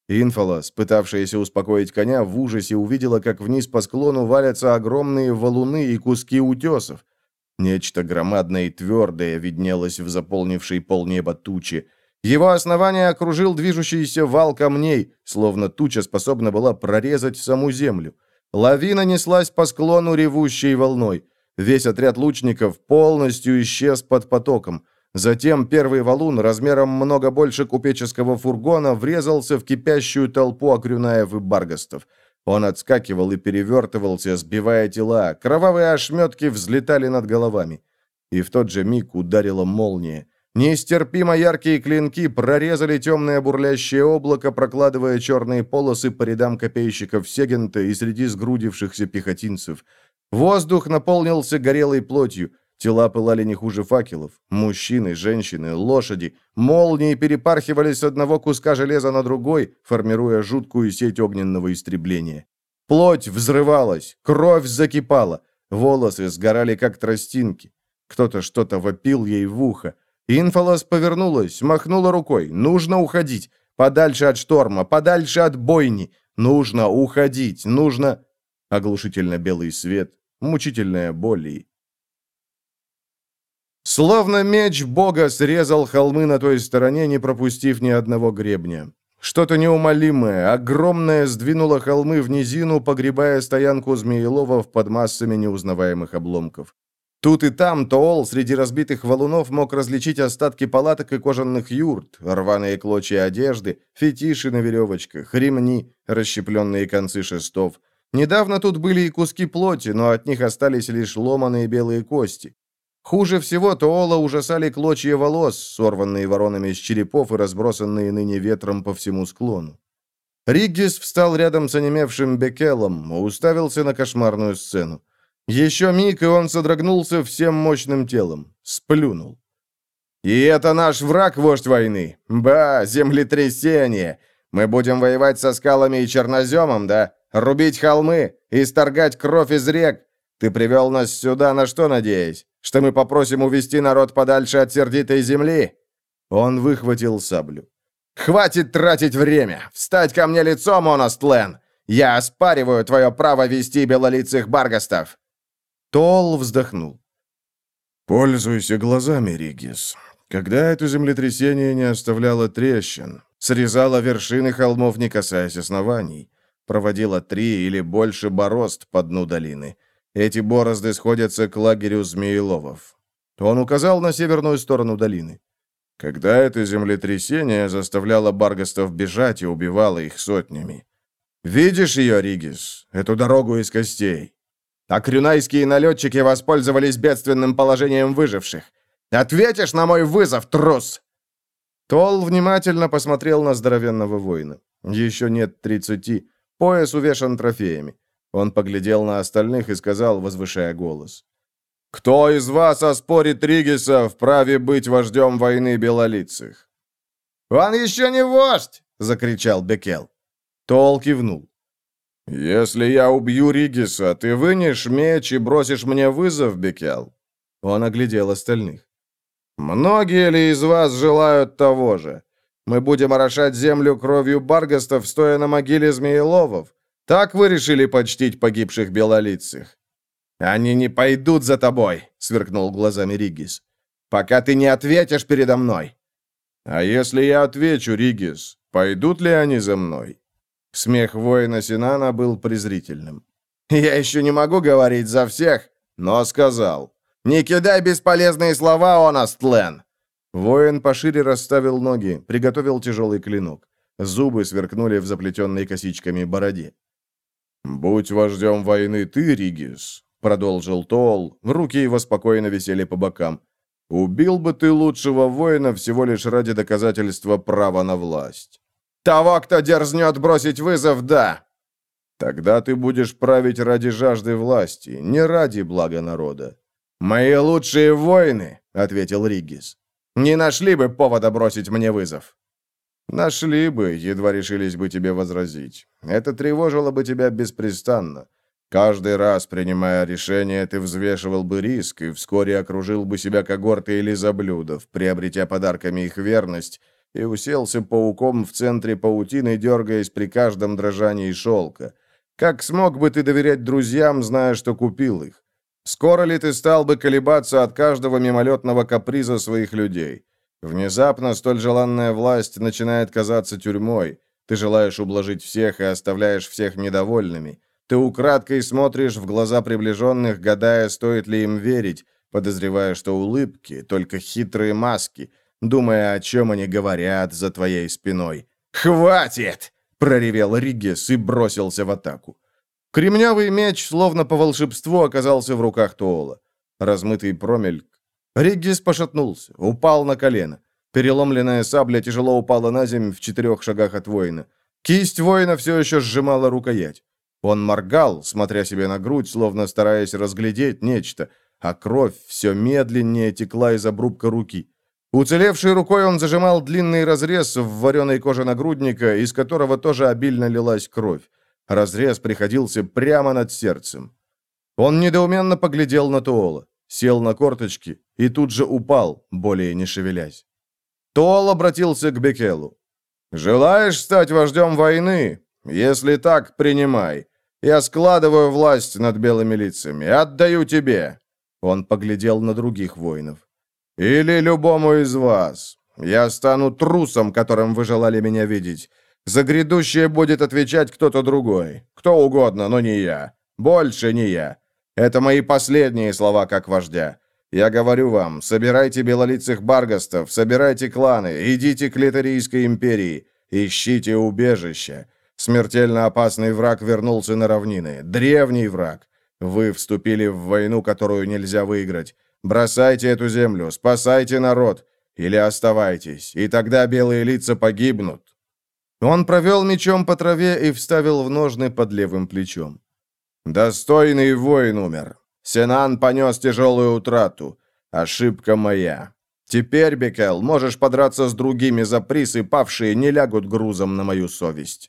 A: Инфолос, пытавшаяся успокоить коня, в ужасе увидела, как вниз по склону валятся огромные валуны и куски утесов. Нечто громадное и твердое виднелось в заполнившей полнеба тучи. Его основание окружил движущийся вал камней, словно туча способна была прорезать саму землю. Лавина неслась по склону ревущей волной. Весь отряд лучников полностью исчез под потоком. Затем первый валун, размером много больше купеческого фургона, врезался в кипящую толпу акрюнаев и баргастов. Он отскакивал и перевертывался, сбивая тела. Кровавые ошметки взлетали над головами. И в тот же миг ударила молния. Нестерпимо яркие клинки прорезали темное бурлящее облако, прокладывая черные полосы по рядам копейщиков Сегента и среди сгрудившихся пехотинцев. Воздух наполнился горелой плотью. Тела пылали не хуже факелов. Мужчины, женщины, лошади. Молнии перепархивали с одного куска железа на другой, формируя жуткую сеть огненного истребления. Плоть взрывалась, кровь закипала. Волосы сгорали, как тростинки. Кто-то что-то вопил ей в ухо. Инфолос повернулась, махнула рукой. «Нужно уходить. Подальше от шторма, подальше от бойни. Нужно уходить, нужно...» Оглушительно белый свет, мучительная боль и... Словно меч бога срезал холмы на той стороне, не пропустив ни одного гребня. Что-то неумолимое, огромное сдвинуло холмы в низину, погребая стоянку змееловов под массами неузнаваемых обломков. Тут и там Тоол среди разбитых валунов мог различить остатки палаток и кожаных юрт, рваные клочья одежды, фетиши на веревочках, ремни, расщепленные концы шестов. Недавно тут были и куски плоти, но от них остались лишь ломаные белые кости. Хуже всего Тоола ужасали клочья волос, сорванные воронами с черепов и разбросанные ныне ветром по всему склону. Риггис встал рядом с онемевшим Бекелом, уставился на кошмарную сцену. Еще миг, и он содрогнулся всем мощным телом. Сплюнул. «И это наш враг, вождь войны? Ба, землетрясение! Мы будем воевать со скалами и черноземом, да? Рубить холмы, исторгать кровь из рек? Ты привел нас сюда на что, надеясь? Что мы попросим увести народ подальше от сердитой земли?» Он выхватил саблю. «Хватит тратить время! Встать ко мне лицом, Оностлен! Я оспариваю твое право вести белолицых баргастов!» Тоол вздохнул.
B: «Пользуйся глазами, Риггис. Когда это землетрясение не оставляло трещин, срезало вершины холмов, не касаясь оснований, проводило три или больше борозд по дну долины. Эти борозды сходятся к лагерю змееловов». Он указал на северную сторону долины. «Когда это землетрясение заставляло баргастов бежать и убивало их сотнями. Видишь ее, Риггис, эту дорогу из костей? А крюнайские налетчики воспользовались бедственным положением выживших. Ответишь на мой вызов, трус!»
A: Тол внимательно посмотрел на здоровенного воина. Еще нет тридцати, пояс увешан трофеями. Он поглядел на остальных и сказал, возвышая голос: «Кто из вас оспорит Риггиса в праве быть вождем войны белолицых?»
C: «Он еще не вождь!» — закричал Бекел.
A: Тол кивнул. «Если я убью Риггиса, ты вынешь меч и бросишь мне вызов, Бекел?» Он оглядел остальных. «Многие ли из вас желают того же? Мы будем орошать землю кровью баргастов, стоя на могиле змееловов. Так вы решили почтить погибших белолицых?» «Они не пойдут за тобой», — сверкнул глазами Риггис, «пока ты не ответишь передо мной». «А если я отвечу, Риггис, пойдут ли они за мной?» Смех воина Синана был презрительным. «Я еще не могу говорить за всех, но сказал. Не кидай бесполезные слова, Оностлен!» Воин пошире расставил ноги, приготовил тяжелый клинок. Зубы сверкнули в заплетенной косичками бороде. «Будь вождем войны ты, Риггис», — продолжил Тоол, руки его спокойно висели по бокам. «Убил бы ты лучшего воина всего лишь ради доказательства права на власть». «Того, кто дерзнет бросить вызов, да!» «Тогда ты будешь править ради жажды власти, не ради блага народа». «Мои лучшие воины», — ответил Риггис, — «не нашли бы повода бросить мне вызов». «Нашли бы, едва решились бы тебе возразить. Это тревожило бы тебя беспрестанно. Каждый раз, принимая решение, ты взвешивал бы риск и вскоре окружил бы себя когортой лизоблюдов, приобретя подарками их верность, и уселся пауком в центре паутины, дергаясь при каждом дрожании шелка. Как смог бы ты доверять друзьям, зная, что купил их? Скоро ли ты стал бы колебаться от каждого мимолетного каприза своих людей? Внезапно столь желанная власть начинает казаться тюрьмой. Ты желаешь ублажить всех и оставляешь всех недовольными. Ты украдкой смотришь в глаза приближенных, гадая, стоит ли им верить, подозревая, что улыбки — только хитрые маски, думая, о чем они говорят за твоей спиной. «Хватит!» — проревел Риггис и бросился в атаку. Кремнявый меч, словно по волшебству, оказался в руках Тоола. Размытый промельк. Риггис пошатнулся, упал на колено. Переломленная сабля тяжело упала на землю в четырех шагах от воина. Кисть воина все еще сжимала рукоять. Он моргал, смотря себе на грудь, словно стараясь разглядеть нечто, а кровь все медленнее текла из обрубка руки. Уцелевшей рукой он зажимал длинный разрез в вареной коже нагрудника, из которого тоже обильно лилась кровь. Разрез приходился прямо над сердцем. Он недоуменно поглядел на Тоола, сел на корточки и тут же упал, более не шевелясь. Тоол обратился к Бекелу. «Желаешь стать вождем войны? Если так, принимай. Я складываю власть над белыми лицами. Отдаю тебе». Он поглядел на других воинов. «Или любому из вас. Я стану трусом, которым вы желали меня видеть. За грядущее будет отвечать кто-то другой. Кто угодно, но не я. Больше не я. Это мои последние слова как вождя. Я говорю вам, собирайте белолицых баргастов, собирайте кланы, идите к Литарийской империи, ищите убежища. Смертельно опасный враг вернулся на равнины. Древний враг. Вы вступили в войну, которую нельзя выиграть. Бросайте эту землю, спасайте народ. Или оставайтесь, и тогда белые лица погибнут». Он провел мечом по траве и вставил в ножны под левым плечом. «Достойный воин умер. Сенан понес тяжелую утрату. Ошибка моя. Теперь, Бекел, можешь подраться с другими за приз, и павшие не лягут грузом на мою совесть».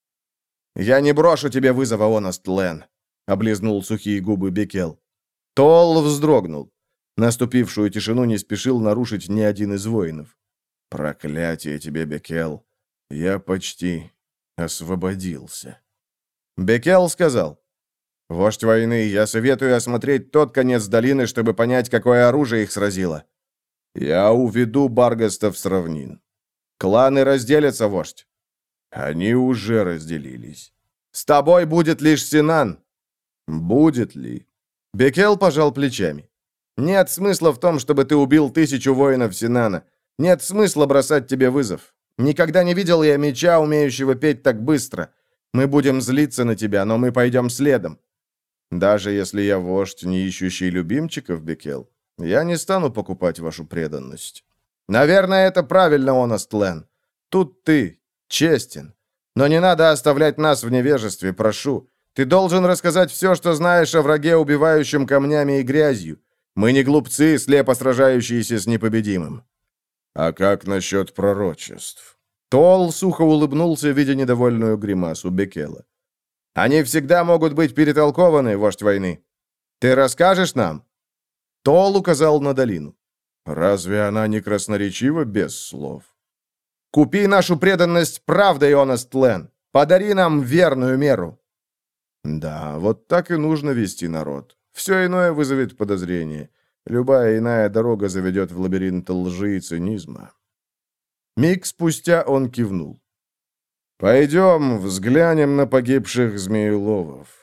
A: «Я не брошу тебе вызова, Онаст Лен», — облизнул сухие губы Бекел. Тоол вздрогнул. Наступившую тишину не спешил нарушить ни один из воинов. «Проклятие тебе, Бекел. Я почти освободился». Бекел сказал: «Вождь войны, я советую осмотреть тот конец долины, чтобы понять, какое оружие их сразило. Я уведу баргастов с равнин. Кланы разделятся, вождь». «Они уже разделились». «С тобой будет лишь Сенан». «Будет ли?» Бекел пожал плечами. «Нет смысла в том, чтобы ты убил тысячу воинов Сенана. Нет смысла бросать тебе вызов. Никогда не видел я меча, умеющего петь так быстро. Мы будем злиться на тебя, но мы пойдем следом. Даже если я вождь, не ищущий любимчиков, Бекел, я не стану покупать вашу преданность». «Наверное, это правильно, Онаст Лен. Тут ты честен. Но не надо оставлять нас в невежестве, прошу. Ты должен рассказать все, что знаешь о враге, убивающем камнями и грязью. Мы не глупцы, слепо сражающиеся с непобедимым». «А как насчет пророчеств?» Тоол сухо улыбнулся, видя недовольную гримасу Бекела. «Они всегда могут быть перетолкованы, вождь войны. Ты расскажешь нам?» Тоол указал на долину. «Разве она не красноречива без слов?» «Купи нашу преданность правдой, Онаст Лен. Подари нам верную меру». «Да, вот так и нужно вести народ. Все иное вызовет подозрение. Любая иная дорога заведет в лабиринт лжи и цинизма». Миг спустя он кивнул. «Пойдем, взглянем на погибших змееловов».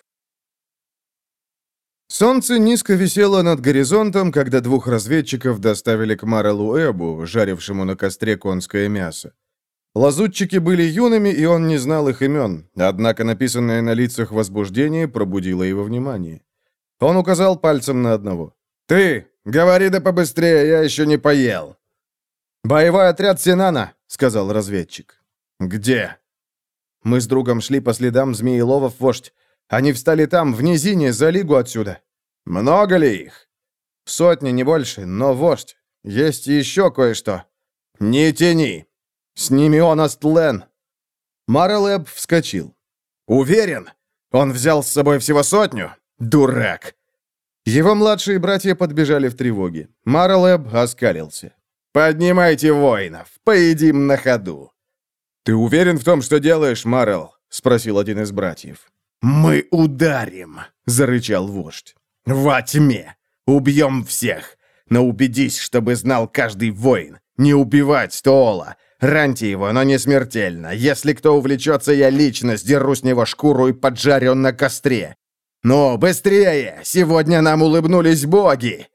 A: Солнце низко висело над горизонтом, когда двух разведчиков доставили к Марелу Эбу, жарившему на костре конское мясо. Лазутчики были юными, и он не знал их имен, однако написанное на лицах возбуждение пробудило его внимание. Он указал пальцем на одного. «Ты, говори да побыстрее, я еще не поел». «Боевой отряд Сенана», — сказал разведчик. «Где?» «Мы с другом шли по следам змееловов, вождь. Они встали там, в низине, за лигу отсюда». «Много ли их?» «Сотни, не больше, но, вождь, есть еще кое-что». «Не тяни!» «С ними Онаст Лен». Марелеб вскочил. «Уверен? Он взял с собой всего сотню? Дурак!» Его младшие братья подбежали в тревоге. Марелеб оскалился. Поднимайте воинов, поедим на ходу!» «Ты уверен в том, что делаешь, Марел?» — спросил один из братьев. «Мы ударим!» — зарычал вождь. «Во тьме! Убьем всех! Но убедись, чтобы знал каждый воин! Не убивать Тоола! Раньте его, но не смертельно! Если кто увлечется, я лично сдеру с него шкуру и поджарю на костре! Ну, быстрее! Сегодня нам улыбнулись боги!»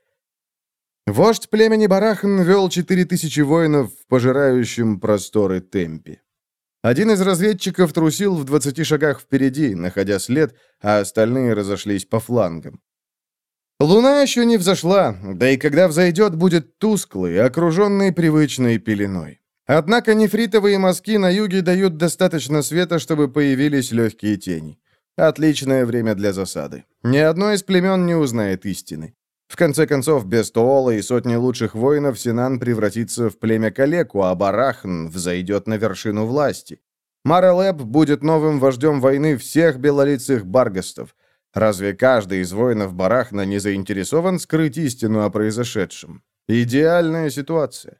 A: Вождь племени Барахн вел четыре тысячи воинов в пожирающем просторы темпе. Один из разведчиков трусил в двадцати шагах впереди, находя след, а остальные разошлись по флангам. Луна еще не взошла, да и когда взойдет, будет тусклой, окруженной привычной пеленой. Однако нефритовые мазки на юге дают достаточно света, чтобы появились легкие тени. Отличное время для засады. Ни одно из племен не узнает истины. В конце концов, без Тоола и сотни лучших воинов Синан превратится в племя калеку, а Барахн взойдет на вершину власти. Марелеб будет новым вождем войны всех белолицых баргастов. Разве каждый из воинов Барахна не заинтересован скрыть истину о произошедшем? Идеальная ситуация.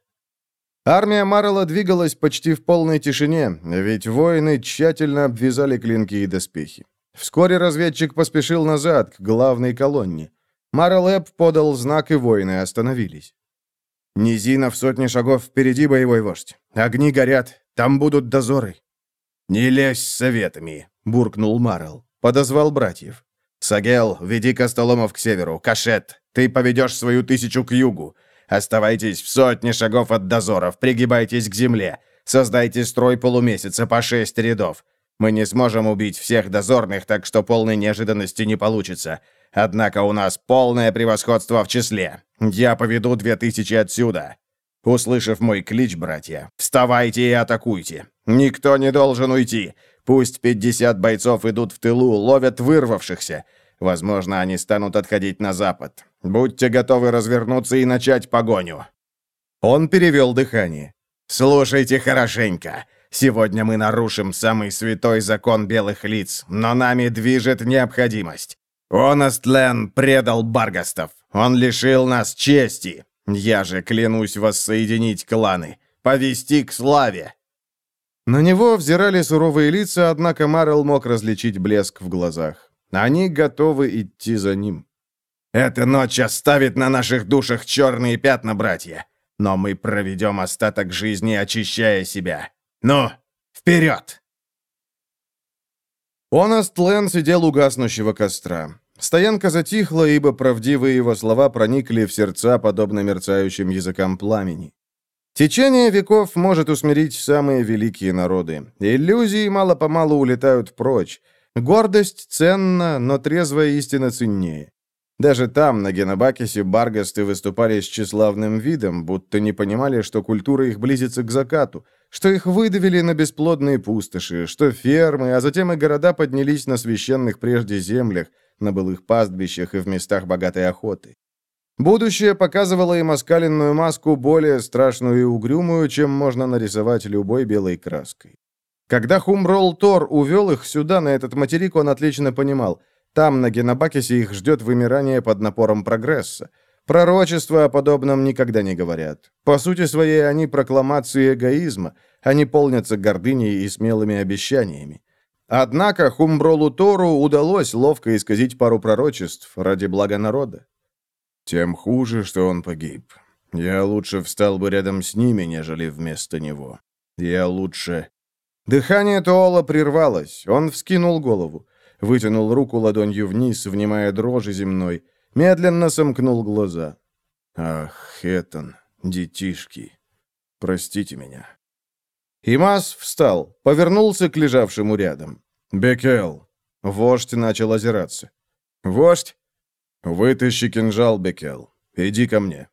A: Армия Марела двигалась почти в полной тишине, ведь воины тщательно обвязали клинки и доспехи. Вскоре разведчик поспешил назад, к главной колонне. Марелеб подал знак, и воины остановились. «Низина в сотне шагов впереди, боевой вождь. Огни горят, там будут дозоры». «Не лезь с советами», — буркнул Марел. Подозвал братьев. «Сагел, веди Костоломов к северу. Кашет, ты поведешь свою тысячу к югу. Оставайтесь в сотне шагов от дозоров, пригибайтесь к земле. Создайте строй полумесяца по шесть рядов. Мы не сможем убить всех дозорных, так что полной неожиданности не получится. Однако у нас полное превосходство в числе. Я поведу две тысячи отсюда. Услышав мой клич, братья, вставайте и атакуйте. Никто не должен уйти. Пусть пятьдесят бойцов идут в тылу, ловят вырвавшихся. Возможно, они станут отходить на запад. Будьте готовы развернуться и начать погоню». Он перевел дыхание. «Слушайте хорошенько. Сегодня мы нарушим самый святой закон белых лиц, но нами движет необходимость. Онестлен предал баргастов. Он лишил нас чести. Я же клянусь воссоединить кланы, повести к славе». На него взирали суровые лица, однако Марел мог различить блеск в глазах. Они готовы идти за ним. «Эта ночь оставит на наших душах черные пятна, братья. Но мы проведем остаток жизни, очищая себя. Ну, вперед!» Онестлен сидел у гаснущего костра. Стоянка затихла, ибо правдивые его слова проникли в сердца, подобно мерцающим языкам пламени. Течение веков может усмирить самые великие народы. Иллюзии мало-помалу улетают прочь. Гордость ценна, но трезвая истина ценнее. Даже там, на Генобакисе, баргасты выступали с тщеславным видом, будто не понимали, что культура их близится к закату, что их выдавили на бесплодные пустоши, что фермы, а затем и города поднялись на священных прежде землях, на былых пастбищах и в местах богатой охоты. Будущее показывало им оскаленную маску более страшную и угрюмую, чем можно нарисовать любой белой краской. Когда Хумрол-Тор увел их сюда, на этот материк, он отлично понимал, там, на Генобакисе, их ждет вымирание под напором прогресса. Пророчества о подобном никогда не говорят. По сути своей, они прокламации эгоизма, они полнятся гордыней и смелыми обещаниями. Однако Хумролу-Тору удалось ловко исказить пару пророчеств ради блага народа. Тем хуже, что он погиб. Я лучше встал бы рядом с ними, нежели вместо него. Я лучше... Дыхание Тоола прервалось. Он вскинул голову, вытянул руку ладонью вниз, внимая дрожи земной, медленно сомкнул глаза. Ах, Хеттон, детишки, простите меня. Имас встал, повернулся к лежавшему рядом. «Бекел!» Вождь начал озираться. «Вождь?» «Вытащи кинжал, Бекел. Иди ко мне».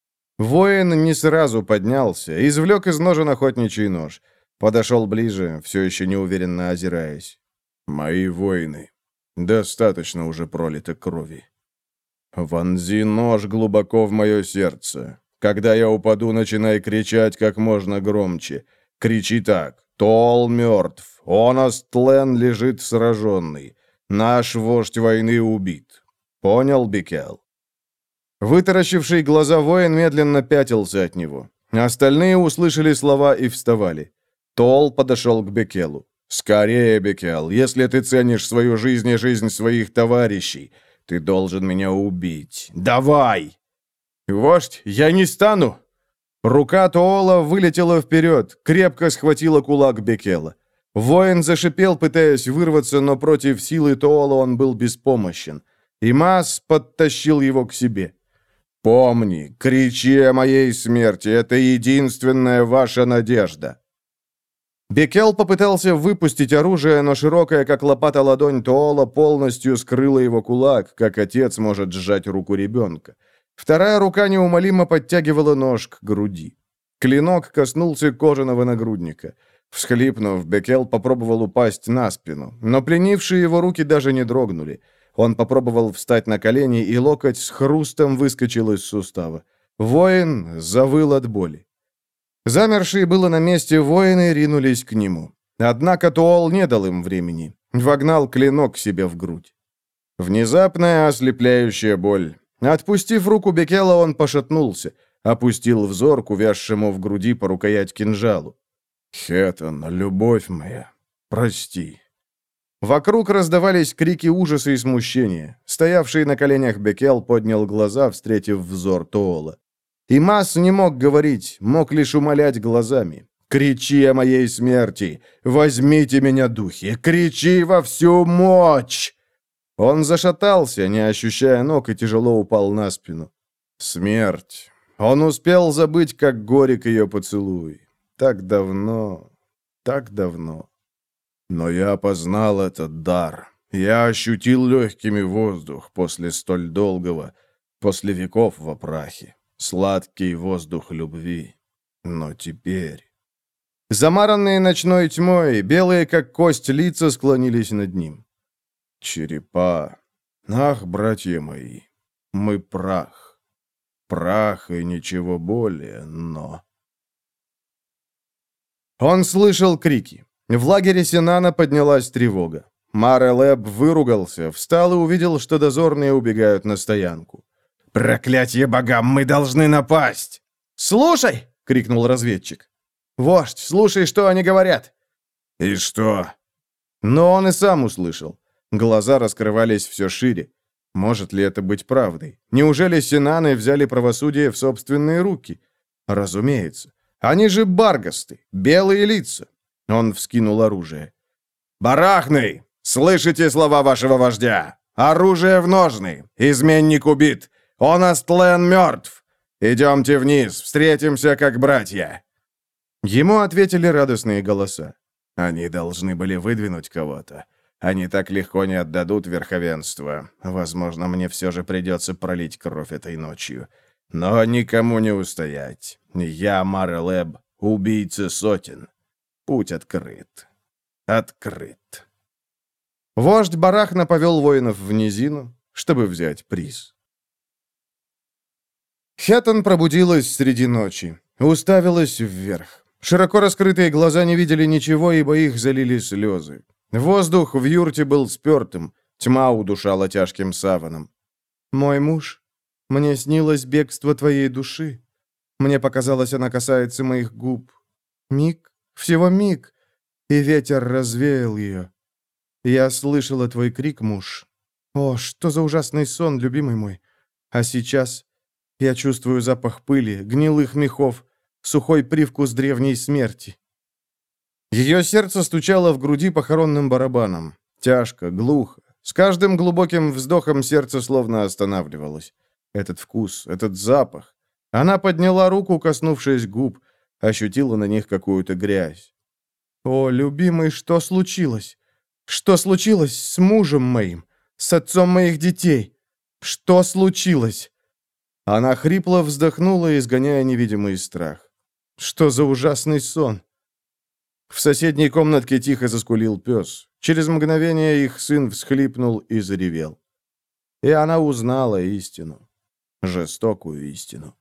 A: Воин не сразу поднялся, извлек из ножен охотничий нож. Подошел ближе, все еще неуверенно озираясь. «Мои воины. Достаточно уже пролито крови. Вонзи нож глубоко в мое сердце. Когда я упаду, начинай кричать как можно громче. Кричи так. Тоол мертв. Онестлен лежит сраженный. Наш вождь войны убит. Понял, Бекел?» Вытаращивший глаза воин медленно пятился от него. Остальные услышали слова и вставали. Тоол подошел к Бекелу. «Скорее, Бекел, если ты ценишь свою жизнь и жизнь своих товарищей, ты должен меня убить. Давай!» «Вождь, я не стану!» Рука Тоола вылетела вперед, крепко схватила кулак Бекела. Воин зашипел, пытаясь вырваться, но против силы Тоола он был беспомощен. Имас подтащил его к себе. «Помни, кричи о моей смерти, это единственная ваша надежда!» Бекел попытался выпустить оружие, но широкая, как лопата, ладонь Тоола полностью скрыла его кулак, как отец может сжать руку ребенка. Вторая рука неумолимо подтягивала нож к груди. Клинок коснулся кожаного нагрудника. Всхлипнув, Бекел попробовал упасть на спину, но пленившие его руки даже не дрогнули. Он попробовал встать на колени, и локоть с хрустом выскочил из сустава. Воин завыл от боли. Замершие было на месте воины ринулись к нему. Однако Тоол не дал им времени. Вогнал клинок себе в грудь. Внезапная ослепляющая боль. Отпустив руку Бекела, он пошатнулся, опустил взор к увязшему в груди по рукоять кинжалу. «Хеттон, любовь моя, прости». Вокруг раздавались крики ужаса и смущения. Стоявший на коленях Бекел поднял глаза, встретив взор Тоола. Имас не мог говорить, мог лишь умолять глазами. «Кричи о моей смерти! Возьмите меня, духи! Кричи во всю мощь!» Он зашатался, не ощущая ног, и тяжело упал на спину. Смерть. Он успел забыть, как горек ее поцелуй. Так давно, так давно. Но я познал этот дар. Я ощутил легкими воздух после столь долгого, после веков во прахе. Сладкий воздух любви. Но теперь... Замаранные ночной тьмой, белые, как кость, лица склонились над ним. Черепа. Ах, братья мои, мы прах. Прах и ничего более, но... Он слышал крики. В лагере Синана поднялась тревога. Маре-Леб выругался, встал и увидел, что дозорные убегают на стоянку. «Проклятье богам, мы должны напасть!» «Слушай!» — крикнул разведчик. «Вождь, слушай, что они говорят!»
B: «И что?»
A: Но он и сам услышал. Глаза раскрывались все шире. Может ли это быть правдой? Неужели Синаны взяли правосудие в собственные руки? Разумеется. Они же баргасты, белые лица. Он вскинул оружие. «Барахный! Слышите слова вашего вождя? Оружие в ножны! Изменник убит! Он Астлен мертв! Идемте вниз, встретимся как братья!» Ему ответили радостные голоса. Они должны были выдвинуть кого-то. Они так легко не отдадут верховенство. Возможно, мне все же придется пролить кровь этой ночью. Но никому не устоять. Я, Маре-Леб, убийца сотен. Путь открыт. Открыт. Вождь Барахна повел воинов в низину, чтобы взять приз. Хеттон пробудилась среди ночи, уставилась вверх. Широко раскрытые глаза не видели ничего, ибо их залили слезы. Воздух в юрте был спертым, тьма удушала тяжким саваном. «Мой муж, мне снилось бегство твоей души. Мне показалось, она касается моих губ. Миг, всего миг, и ветер развеял ее. Я слышала твой крик, муж. О, что за ужасный сон, любимый мой. А сейчас я чувствую запах пыли, гнилых мехов, сухой привкус древней смерти». Ее сердце стучало в груди похоронным барабаном. Тяжко, глухо. С каждым глубоким вздохом сердце словно останавливалось. Этот вкус, этот запах. Она подняла руку, коснувшись губ, ощутила на них какую-то грязь. «О, любимый, что случилось? Что случилось с мужем моим, с отцом моих детей? Что случилось?» Она хрипло вздохнула, изгоняя невидимый страх. «Что за ужасный сон?» В соседней комнатке тихо заскулил пес. Через мгновение их сын всхлипнул и заревел. И она узнала истину. Жестокую истину.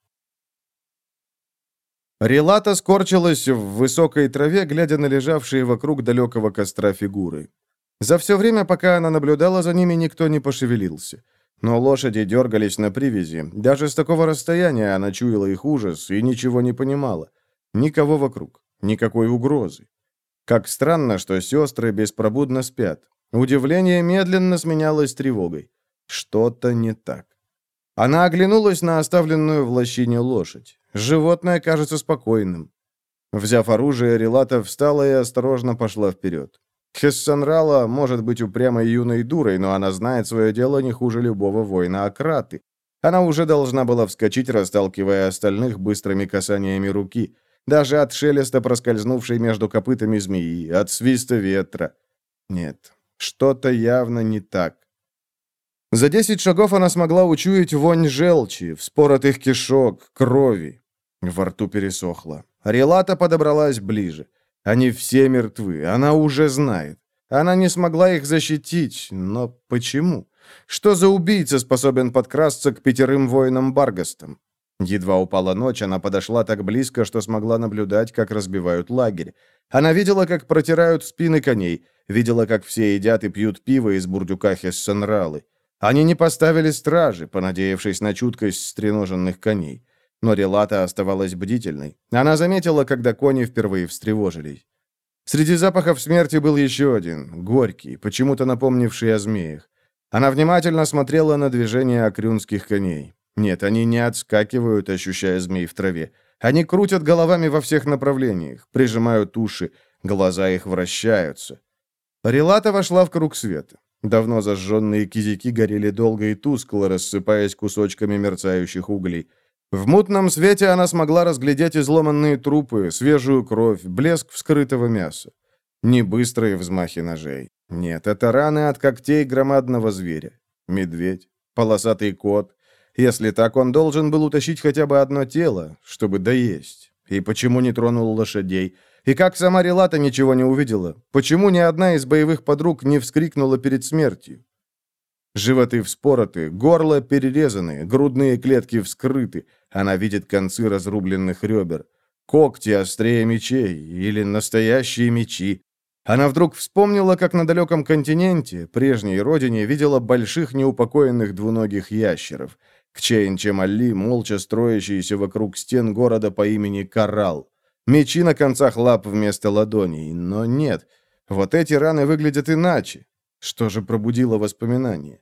A: Релата скорчилась в высокой траве, глядя на лежавшие вокруг далекого костра фигуры. За все время, пока она наблюдала за ними, никто не пошевелился. Но лошади дергались на привязи. Даже с такого расстояния она чуяла их ужас и ничего не понимала. Никого вокруг, никакой угрозы. Как странно, что сестры беспробудно спят. Удивление медленно сменялось тревогой. Что-то не так. Она оглянулась на оставленную в лощине лошадь. Животное кажется спокойным. Взяв оружие, Релата встала и осторожно пошла вперед. Хессанрала может быть упрямой юной дурой, но она знает свое дело не хуже любого воина Акраты. Она уже должна была вскочить, расталкивая остальных быстрыми касаниями руки. Даже от шелеста, проскользнувшей между копытами змеи, от свиста ветра. Нет, что-то явно не так. За десять шагов она смогла учуять вонь желчи, вспоротых кишок, крови. Во рту пересохло. Релата подобралась ближе. Они все мертвы, она уже знает. Она не смогла их защитить, но почему? Что за убийца способен подкрасться к пятерым воинам-баргастам? Едва упала ночь, она подошла так близко, что смогла наблюдать, как разбивают лагерь. Она видела, как протирают спины коней, видела, как все едят и пьют пиво из бурдюка Хессанралы. Они не поставили стражи, понадеявшись на чуткость стреноженных коней. Но Релата оставалась бдительной. Она заметила, когда кони впервые встревожились. Среди запахов смерти был еще один, горький, почему-то напомнивший о змеях. Она внимательно смотрела на движение акрюнских коней. Нет, они не отскакивают, ощущая змей в траве. Они крутят головами во всех направлениях, прижимают уши, глаза их вращаются. Релата вошла в круг света. Давно зажженные кизяки горели долго и тускло, рассыпаясь кусочками мерцающих углей. В мутном свете она смогла разглядеть изломанные трупы, свежую кровь, блеск вскрытого мяса. Не быстрые взмахи ножей. Нет, это раны от когтей громадного зверя. Медведь, полосатый кот. Если так, он должен был утащить хотя бы одно тело, чтобы доесть. И почему не тронул лошадей? И как сама Релата ничего не увидела? Почему ни одна из боевых подруг не вскрикнула перед смертью? Животы вспороты, горло перерезаны, грудные клетки вскрыты. Она видит концы разрубленных ребер. Когти острее мечей или настоящие мечи. Она вдруг вспомнила, как на далеком континенте, прежней родине, видела больших неупокоенных двуногих ящеров. Кчейн-Чемалли, молча строящиеся вокруг стен города по имени Карал. Мечи на концах лап вместо ладоней. Но нет, вот эти раны выглядят иначе. Что же пробудило воспоминания?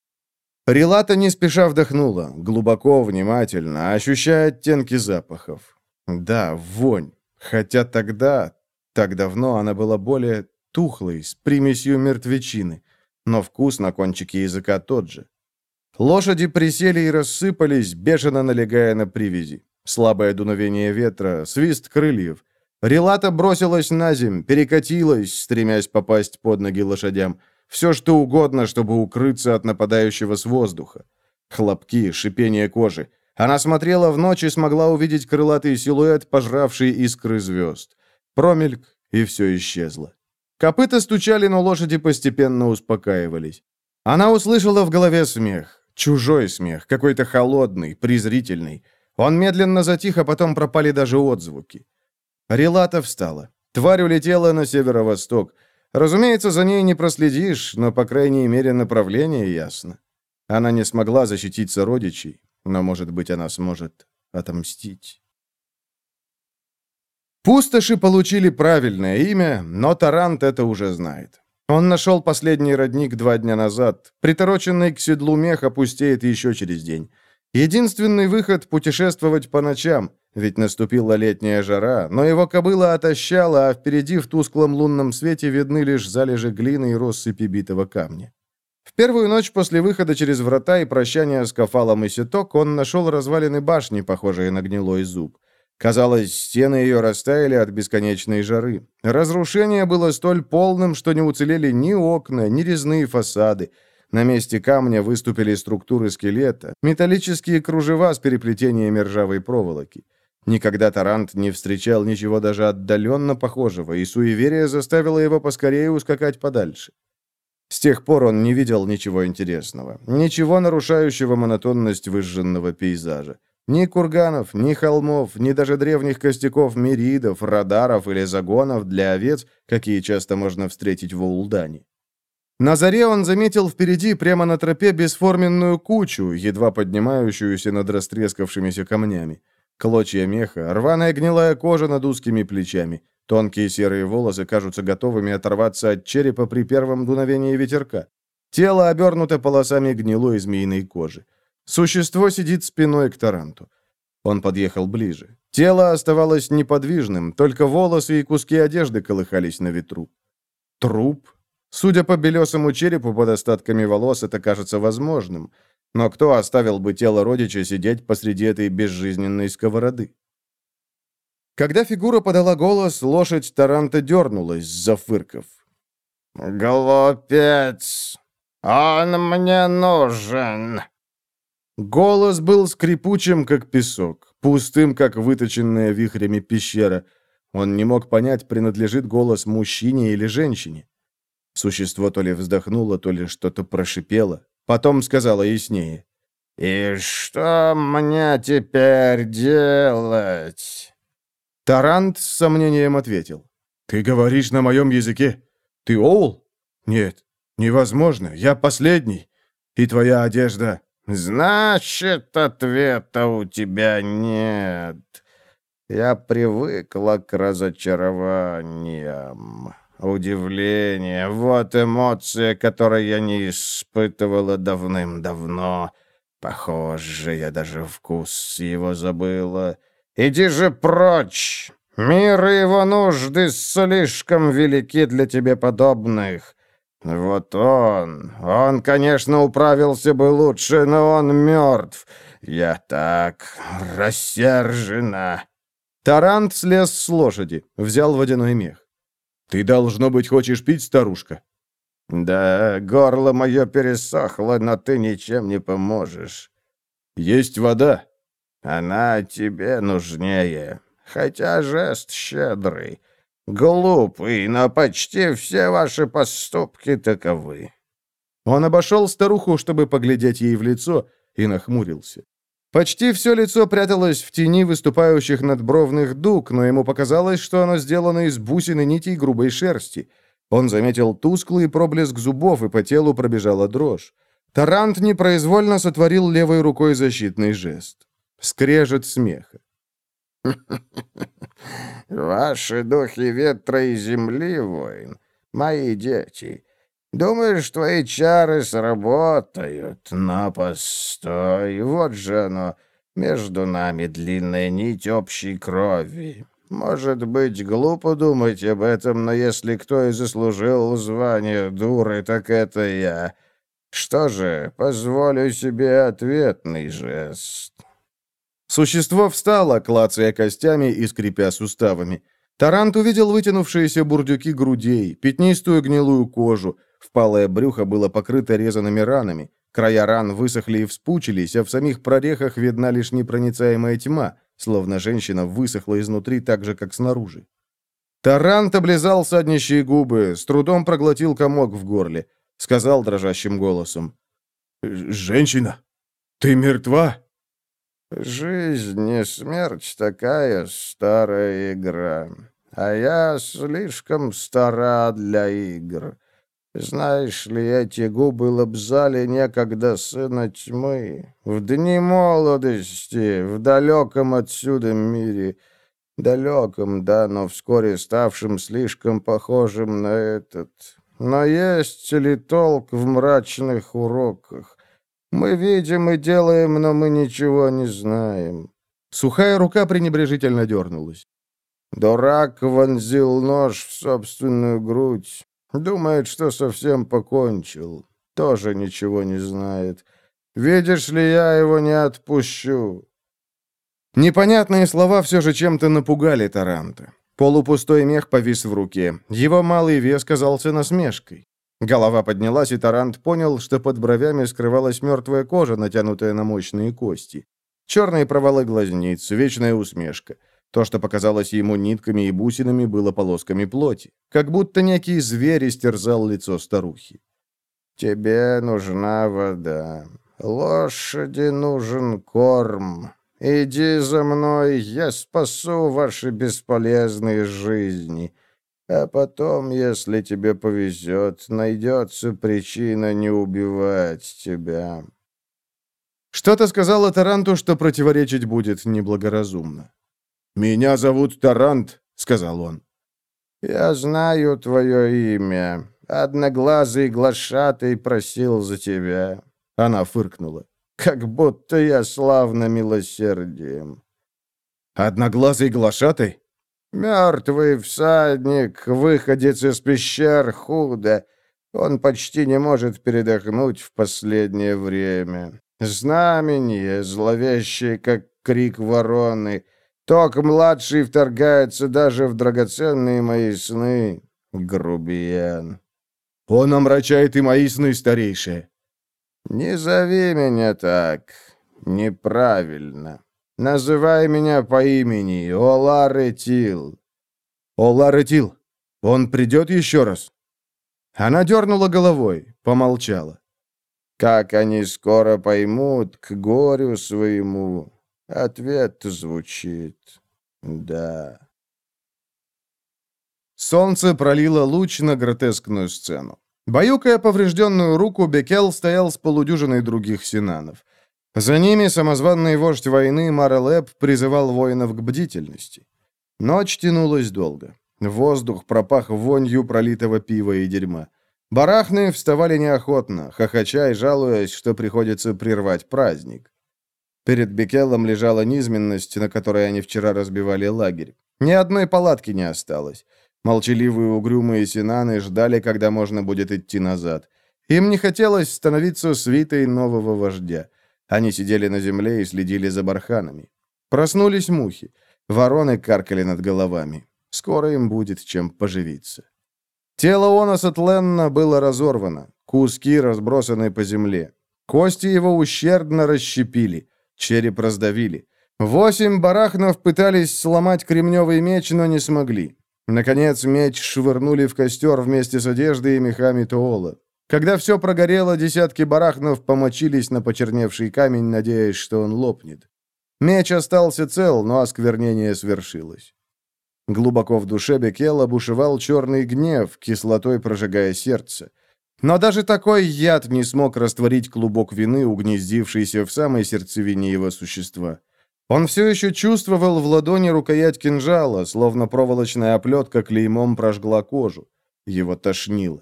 A: Релата не спеша вдохнула, глубоко, внимательно, ощущая оттенки запахов. Да, вонь. Хотя тогда, так давно, она была более тухлой, с примесью мертвечины. Но вкус на кончике языка тот же. Лошади присели и рассыпались, бешено налегая на привязи. Слабое дуновение ветра, свист крыльев. Релата бросилась на земь, перекатилась, стремясь попасть под ноги лошадям. Все, что угодно, чтобы укрыться от нападающего с воздуха. Хлопки, шипение кожи. Она смотрела в ночь и смогла увидеть крылатый силуэт, пожравший искры звезд. Промельк, и все исчезло. Копыта стучали, но лошади постепенно успокаивались. Она услышала в голове смех. Чужой смех, какой-то холодный, презрительный. Он медленно затих, а потом пропали даже отзвуки. Релата встала. Тварь улетела на северо-восток. Разумеется, за ней не проследишь, но, по крайней мере, направление ясно. Она не смогла защитить сородичей, но, может быть, она сможет отомстить. Пустоши получили правильное имя, но Тарант это уже знает. Он нашел последний родник два дня назад. Притороченный к седлу мех опустеет еще через день. Единственный выход — путешествовать по ночам, ведь наступила летняя жара, но его кобыла отощала, а впереди в тусклом лунном свете видны лишь залежи глины и россыпи битого камня. В первую ночь после выхода через врата и прощания с Кафалом и Сеток он нашел развалины башни, похожие на гнилой зуб. Казалось, стены ее растаяли от бесконечной жары. Разрушение было столь полным, что не уцелели ни окна, ни резные фасады. На месте камня выступили структуры скелета, металлические кружева с переплетениями ржавой проволоки. Никогда Тарант не встречал ничего даже отдаленно похожего, и суеверие заставило его поскорее ускакать подальше. С тех пор он не видел ничего интересного, ничего нарушающего монотонность выжженного пейзажа. Ни курганов, ни холмов, ни даже древних костяков миридов, радаров или загонов для овец, какие часто можно встретить в Улдане. На заре он заметил впереди, прямо на тропе, бесформенную кучу, едва поднимающуюся над растрескавшимися камнями. Клочья меха, рваная гнилая кожа над узкими плечами. Тонкие серые волосы кажутся готовыми оторваться от черепа при первом дуновении ветерка. Тело обернуто полосами гнилой змеиной кожи. Существо сидит спиной к Таранту. Он подъехал ближе. Тело оставалось неподвижным, только волосы и куски одежды колыхались на ветру. Труп? Судя по белесому черепу под остатками волос, это кажется возможным. Но кто оставил бы тело родича сидеть посреди этой безжизненной сковороды? Когда фигура подала голос, лошадь Таранта дернулась, зафыркав.
C: «Глупец! Он мне нужен!»
A: Голос был скрипучим, как песок, пустым, как выточенная вихрями пещера. Он не мог понять, принадлежит голос мужчине или женщине. Существо то ли вздохнуло, то ли что-то прошипело. Потом сказала яснее.
C: «И что мне теперь делать?»
A: Тарант с сомнением ответил. «Ты говоришь на моем языке? Ты Оул? Нет, невозможно, я последний. И твоя одежда...»
C: «Значит, ответа у тебя нет. Я привыкла к разочарованиям. Удивление — вот эмоция, которой я не испытывала давным-давно. Похоже, я даже вкус его забыла. Иди же прочь! Мир и его нужды слишком велики для тебе подобных. Вот он, он, конечно, управился бы лучше, но он мертв. Я так рассержена».
A: Тарант слез с лошади, взял водяной мех. «Ты, должно быть, хочешь пить, старушка?»
C: «Да, горло мое пересохло, но ты ничем не поможешь».
A: «Есть вода».
C: «Она тебе нужнее, хотя жест щедрый. Глупый, но почти все ваши поступки таковы».
A: Он обошел старуху, чтобы поглядеть ей в лицо, и нахмурился. Почти все лицо пряталось в тени выступающих надбровных дуг, но ему показалось, что оно сделано из бусин и нитей грубой шерсти. Он заметил тусклый проблеск зубов, и по телу пробежала дрожь. Тарант непроизвольно сотворил левой рукой защитный жест. Скрежет смеха.
C: «Ваши духи ветра и земли, воин, мои дети. Думаешь, твои чары сработают? Но постой, вот же оно, между нами длинная нить общей крови. Может быть, глупо думать об этом, но если кто и заслужил звание дуры, так это я. Что же, позволю себе ответный жест».
A: Существо встало, клацая костями и скрипя суставами. Тарант увидел вытянувшиеся бурдюки грудей, пятнистую гнилую кожу. Впалое брюхо было покрыто резаными ранами. Края ран высохли и вспучились, а в самих прорехах видна лишь непроницаемая тьма, словно женщина высохла изнутри так же, как снаружи. Тарант облизал саднищие губы, с трудом проглотил комок в горле. Сказал дрожащим голосом. «Женщина, ты мертва?»
C: «Жизнь и смерть — такая старая игра, а я слишком стара для игр. Знаешь ли, эти губы лобзали некогда сына тьмы, в дни молодости, в далеком отсюда мире. Далеком, да, но вскоре ставшим слишком похожим на этот. Но есть ли толк в мрачных уроках? Мы видим и делаем, но мы ничего не знаем».
A: Сухая рука пренебрежительно дернулась.
C: Дурак вонзил нож в собственную грудь. Думает, что совсем покончил. Тоже ничего не знает. Видишь ли, я его не отпущу».
A: Непонятные слова все же чем-то напугали Таранта. Полупустой мех повис в руке. Его малый вес казался насмешкой. Голова поднялась, и Тарант понял, что под бровями скрывалась мертвая кожа, натянутая на мощные кости. Черные провалы глазниц, вечная усмешка. То, что показалось ему нитками и бусинами, было полосками плоти. Как будто некий зверь истерзал лицо старухи.
C: «Тебе нужна вода. Лошади нужен корм. Иди за мной, я спасу ваши бесполезные жизни. А потом, если тебе повезет, найдется причина не убивать тебя».
A: Что-то сказала Таранту, что противоречить будет неблагоразумно. «Меня зовут Тарант», — сказал он.
C: «Я знаю твое имя. Одноглазый глашатый просил за тебя». Она фыркнула. «Как будто я славно милосердием».
A: «Одноглазый глашатый?»
C: «Мертвый всадник, выходец из пещер худо. Он почти не может передохнуть в последнее время. Знамение, зловещее, как крик вороны. Ток-младший вторгается даже в драгоценные мои сны. Грубиян».
A: «Он омрачает и мои сны, старейшие».
C: «Не зови меня так. Неправильно. Называй меня по имени Олар-Этил».
A: «Олар-Этил, он придет еще раз?» Она дернула головой, помолчала.
C: «Как они скоро поймут, к горю своему». Ответ звучит «да».
A: Солнце пролило луч на гротескную сцену. Баюкая поврежденную руку, Бекел стоял с полудюжиной других синанов. За ними самозванный вождь войны Марелеб призывал воинов к бдительности. Ночь тянулась долго. Воздух пропах вонью пролитого пива и дерьма. Барахны вставали неохотно, хохоча и жалуясь, что приходится прервать праздник. Перед Бекелом лежала низменность, на которой они вчера разбивали лагерь. Ни одной палатки не осталось. Молчаливые угрюмые синаны ждали, когда можно будет идти назад. Им не хотелось становиться свитой нового вождя. Они сидели на земле и следили за барханами. Проснулись мухи. Вороны каркали над головами. Скоро им будет чем поживиться. Тело Онаса Тленна было разорвано. Куски разбросаны по земле. Кости его ущербно расщепили. Череп раздавили. Восемь барахнов пытались сломать кремневый меч, но не смогли. Наконец, меч швырнули в костер вместе с одеждой и мехами Тоола. Когда все прогорело, десятки барахнов помочились на почерневший камень, надеясь, что он лопнет. Меч остался цел, но осквернение свершилось. Глубоко в душе Бекела бушевал черный гнев, кислотой прожигая сердце. Но даже такой яд не смог растворить клубок вины, угнездившийся в самой сердцевине его существа. Он все еще чувствовал в ладони рукоять кинжала, словно проволочная оплетка клеймом прожгла кожу. Его тошнило.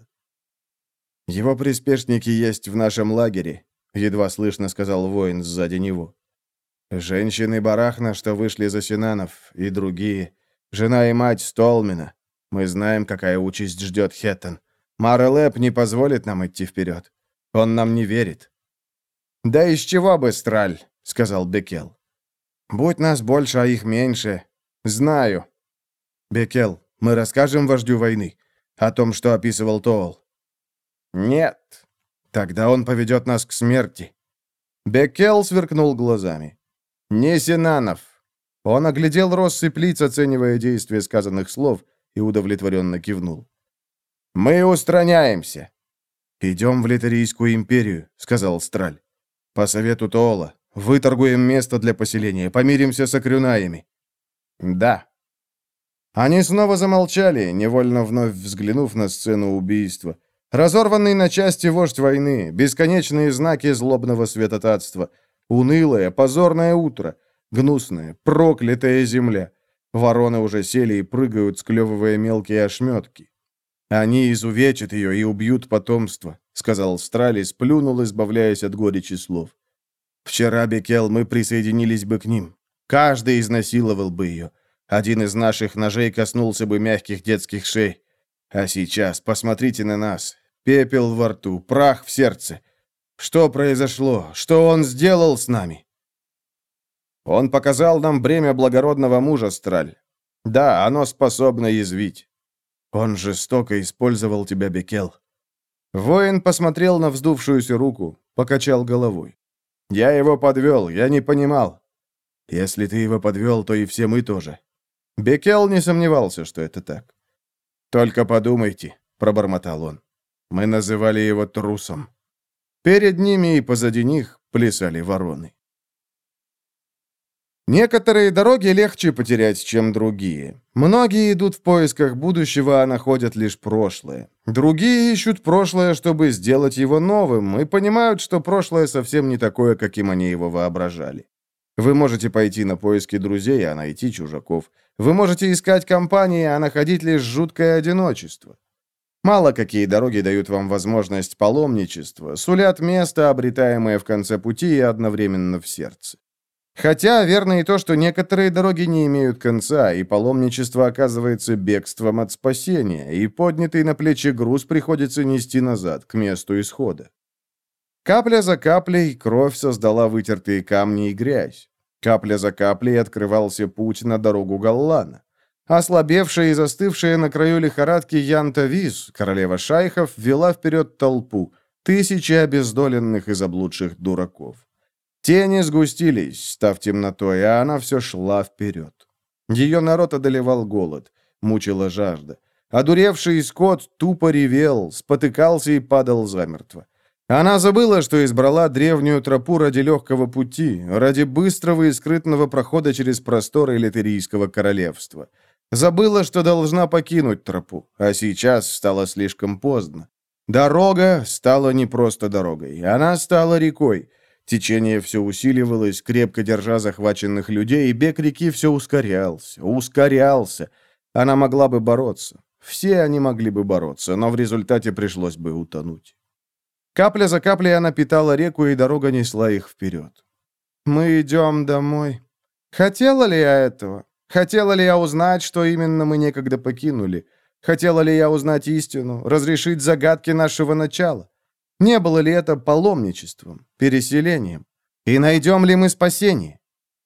A: «Его приспешники есть в нашем лагере», — едва слышно сказал воин сзади него. «Женщины Барахна, что вышли за Синанов, и другие. Жена и мать Столмина. Мы знаем, какая участь ждет Хеттон. Марелеб не позволит нам идти вперед. Он нам не верит». «Да из чего бы, Страль», — сказал Бекел. «Будь нас больше, а их меньше. Знаю». «Бекел, мы расскажем вождю войны о том, что описывал Тоол?» «Нет». «Тогда он поведет нас к смерти». Бекел сверкнул глазами. «Не Синанов». Он оглядел россыпь лиц, оценивая действие сказанных слов, и удовлетворенно кивнул. «Мы устраняемся». «Идем в Литерийскую империю», — сказал Страль. «По совету Тоола. Выторгуем место для поселения, помиримся с акрюнаями». «Да». Они снова замолчали, невольно вновь взглянув на сцену убийства. Разорванный на части вождь войны, бесконечные знаки злобного святотатства, унылое, позорное утро, гнусная, проклятая земля. Вороны уже сели и прыгают, склевывая мелкие ошметки. «Они изувечат ее и убьют потомство», — сказал Страль и сплюнул, избавляясь от горечи слов. «Вчера, Бекел, мы присоединились бы к ним. Каждый изнасиловал бы ее. Один из наших ножей коснулся бы мягких детских шей. А сейчас посмотрите на нас. Пепел во рту, прах в сердце. Что произошло? Что он сделал с нами?» «Он показал нам бремя благородного мужа, Страль. Да, оно способно язвить. Он жестоко использовал тебя, Бекел». Воин посмотрел на вздувшуюся руку, покачал головой. «Я его подвел, я не понимал». «Если ты его подвел, то и все мы тоже». Бекел не сомневался, что это так. «Только подумайте», — пробормотал он. «Мы называли его трусом». Перед ними и позади них плясали вороны. Некоторые дороги легче потерять, чем другие. Многие идут в поисках будущего, а находят лишь прошлое. Другие ищут прошлое, чтобы сделать его новым, и понимают, что прошлое совсем не такое, каким они его воображали. Вы можете пойти на поиски друзей, а найти чужаков. Вы можете искать компании, а находить лишь жуткое одиночество. Мало какие дороги дают вам возможность паломничества, сулят место, обретаемое в конце пути и одновременно в сердце. Хотя верно и то, что некоторые дороги не имеют конца, и паломничество оказывается бегством от спасения, и поднятый на плечи груз приходится нести назад, к месту исхода. Капля за каплей кровь создала вытертые камни и грязь. Капля за каплей открывался путь на дорогу Галлана. Ослабевшая и застывшая на краю лихорадки Янта-Виз, королева шайхов, вела вперед толпу, тысячи обездоленных и заблудших дураков. Тени сгустились, став темнотой, а она все шла вперед. Ее народ одолевал голод, мучила жажда. Одуревший скот тупо ревел, спотыкался и падал замертво. Она забыла, что избрала древнюю тропу ради легкого пути, ради быстрого и скрытного прохода через просторы Литерийского королевства. Забыла, что должна покинуть тропу, а сейчас стало слишком поздно. Дорога стала не просто дорогой, она стала рекой. Течение все усиливалось, крепко держа захваченных людей, и бег реки все ускорялся, ускорялся. Она могла бы бороться. Все они могли бы бороться, но в результате пришлось бы утонуть. Капля за каплей она питала реку, и дорога несла их вперед. «Мы идем домой. Хотела ли я этого? Хотела ли я узнать, что именно мы некогда покинули? Хотела ли я узнать истину, разрешить загадки нашего начала? Не было ли это паломничеством, переселением? И найдем ли мы спасение?»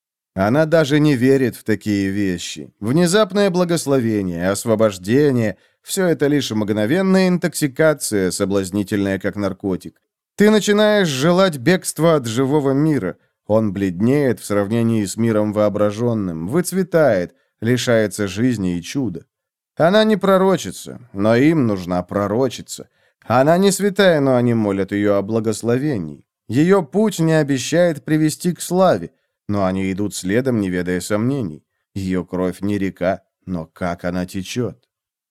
A: Она даже не верит в такие вещи. Внезапное благословение, освобождение — все это лишь мгновенная интоксикация, соблазнительная как наркотик. Ты начинаешь желать бегства от живого мира. Он бледнеет в сравнении с миром воображенным, выцветает, лишается жизни и чуда. Она не пророчица, но им нужна пророчица. Она не святая, но они молят ее о благословении. Ее путь не обещает привести к славе, но они идут следом, не ведая сомнений. Ее кровь не река, но как она течет.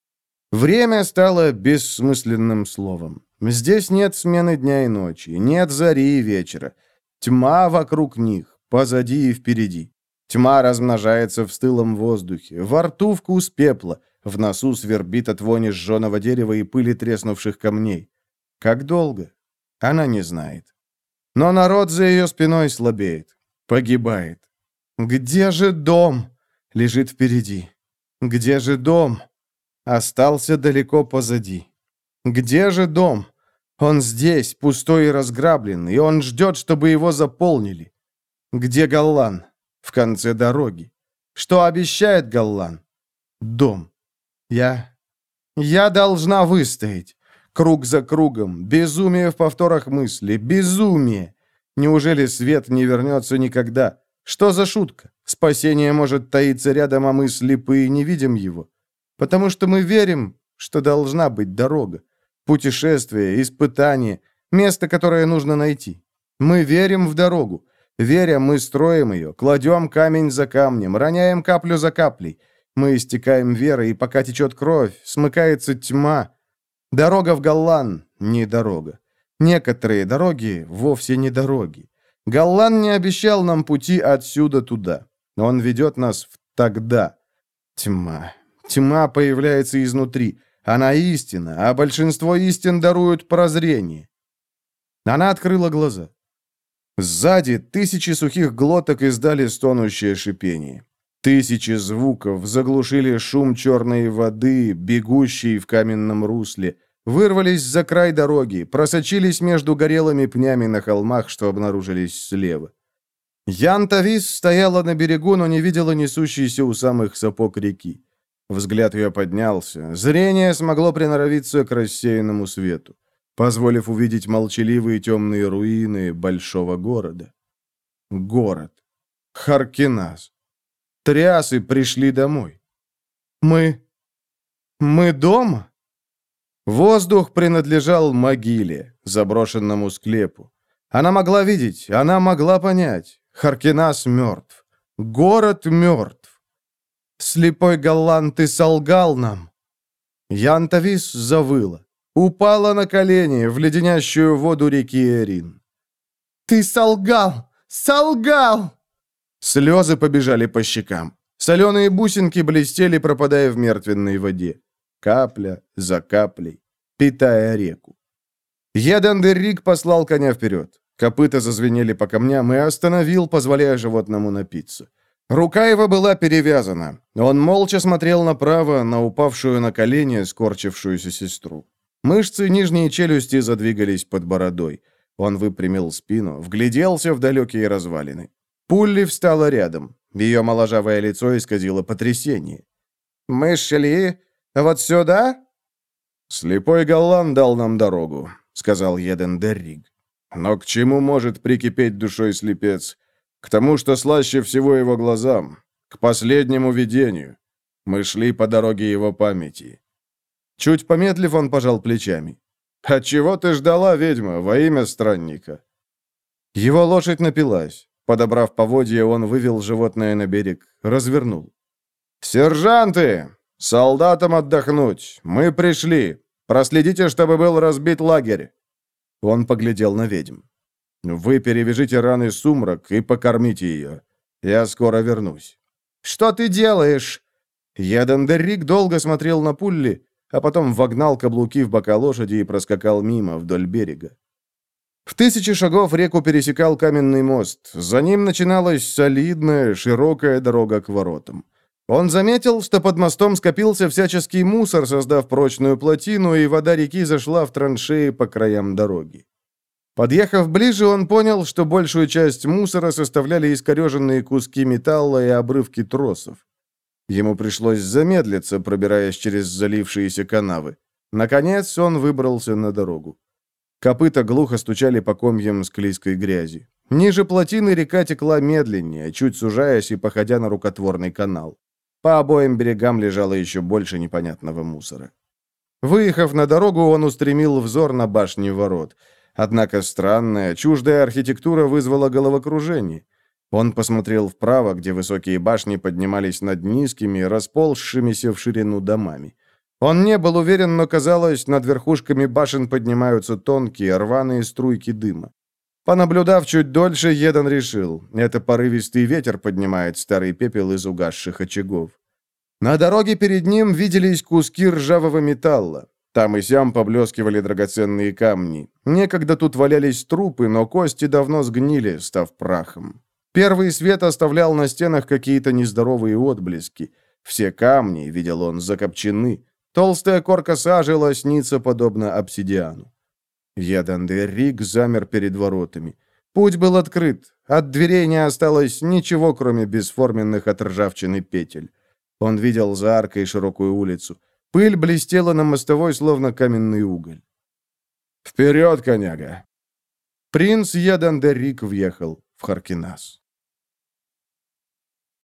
A: Время стало бессмысленным словом. Здесь нет смены дня и ночи, нет зари и вечера. Тьма вокруг них, позади и впереди. Тьма размножается в стылом воздухе, во рту вкус пепла, в носу свербит от вони сжженного дерева и пыли треснувших камней. Как долго? Она не знает. Но народ за ее спиной слабеет, погибает. Где же дом? Лежит впереди. Где же дом? Остался далеко позади. Где же дом? Он здесь, пустой и разграбленный, и он ждет, чтобы его заполнили. Где Галлан? В конце дороги. Что обещает Галлан? Дом. Я... Я должна выстоять. Круг за кругом. Безумие в повторах мысли. Безумие. Неужели свет не вернется никогда? Что за шутка? Спасение может таиться рядом, а мы слепы и не видим его. Потому что мы верим, что должна быть дорога. Путешествие, испытание, место, которое нужно найти. Мы верим в дорогу. Веря, мы строим ее, кладем камень за камнем, роняем каплю за каплей. Мы истекаем верой, и пока течет кровь, смыкается тьма. Дорога в Галлан — не дорога. Некоторые дороги вовсе не дороги. Галлан не обещал нам пути отсюда туда. Он ведет нас в тогда. Тьма. Тьма появляется изнутри. Она истина, а большинство истин даруют прозрение. Она открыла глаза. Сзади тысячи сухих глоток издали стонущее шипение. Тысячи звуков заглушили шум черной воды, бегущей в каменном русле, вырвались за край дороги, просочились между горелыми пнями на холмах, что обнаружились слева. Янта-Виз стояла на берегу, но не видела несущейся у самых сапог реки. Взгляд ее поднялся. Зрение смогло приноровиться к рассеянному свету, позволив увидеть молчаливые темные руины большого города. Город. Харкинас. Триасы пришли домой. Мы... мы дома? Воздух принадлежал могиле, заброшенному склепу. Она могла видеть, она могла понять. Харкинас мертв. Город мертв. Слепой Галлан, ты солгал нам. Янтавис завыла. Упала на колени в леденящую воду реки Эрин. «Ты солгал! Солгал!» Слезы побежали по щекам. Соленые бусинки блестели, пропадая в мертвенной воде. Капля за каплей, питая реку. Едандеррик послал коня вперед. Копыта зазвенели по камням и остановил, позволяя животному напиться. Рука его была перевязана. Он молча смотрел направо, на упавшую на колени скорчившуюся сестру. Мышцы нижней челюсти задвигались под бородой. Он выпрямил спину, вгляделся в далекие развалины. Пулли встала рядом. Ее моложавое лицо исказило потрясение. «Мы шли вот сюда?» «Слепой Галлан дал нам дорогу», — сказал Едандеррик. «Но к чему может прикипеть душой слепец? К тому, что слаще всего его глазам, к последнему видению. Мы шли по дороге его памяти». Чуть помедлив, он пожал плечами. «А чего ты ждала, ведьма, во имя странника?» Его лошадь напилась. Подобрав поводья, он вывел животное на берег, развернул. «Сержанты! Солдатам отдохнуть! Мы пришли! Проследите, чтобы был разбит лагерь!» Он поглядел на ведьм. «Вы перевяжите раны Сумрак и покормите ее. Я скоро вернусь». «Что ты делаешь?» Едандеррик долго смотрел на Пулли, а потом вогнал каблуки в бока лошади и проскакал мимо, вдоль берега. В тысячи шагов реку пересекал каменный мост. За ним начиналась солидная, широкая дорога к воротам. Он заметил, что под мостом скопился всяческий мусор, создав прочную плотину, и вода реки зашла в траншеи по краям дороги. Подъехав ближе, он понял, что большую часть мусора составляли искореженные куски металла и обрывки тросов. Ему пришлось замедлиться, пробираясь через залившиеся канавы. Наконец он выбрался на дорогу. Копыта глухо стучали по комьям склизкой грязи. Ниже плотины река текла медленнее, чуть сужаясь и походя на рукотворный канал. По обоим берегам лежало еще больше непонятного мусора. Выехав на дорогу, он устремил взор на башни ворот. Однако странная, чуждая архитектура вызвала головокружение. Он посмотрел вправо, где высокие башни поднимались над низкими, расползшимися в ширину домами. Он не был уверен, но казалось, над верхушками башен поднимаются тонкие, рваные струйки дыма. Понаблюдав чуть дольше, Едан решил, это порывистый ветер поднимает старый пепел из угасших очагов. На дороге перед ним виделись куски ржавого металла. Там и сям поблескивали драгоценные камни. Некогда тут валялись трупы, но кости давно сгнили, став прахом. Первый свет оставлял на стенах какие-то нездоровые отблески. Все камни, видел он, закопчены. Толстая корка сажи лоснится, подобно обсидиану. Едандеррик замер перед воротами. Путь был открыт. От дверей не осталось ничего, кроме бесформенных от ржавчины петель. Он видел за аркой широкую улицу. Пыль блестела на мостовой, словно каменный уголь. «Вперед, коняга!» Принц Едандеррик въехал в Харкинас.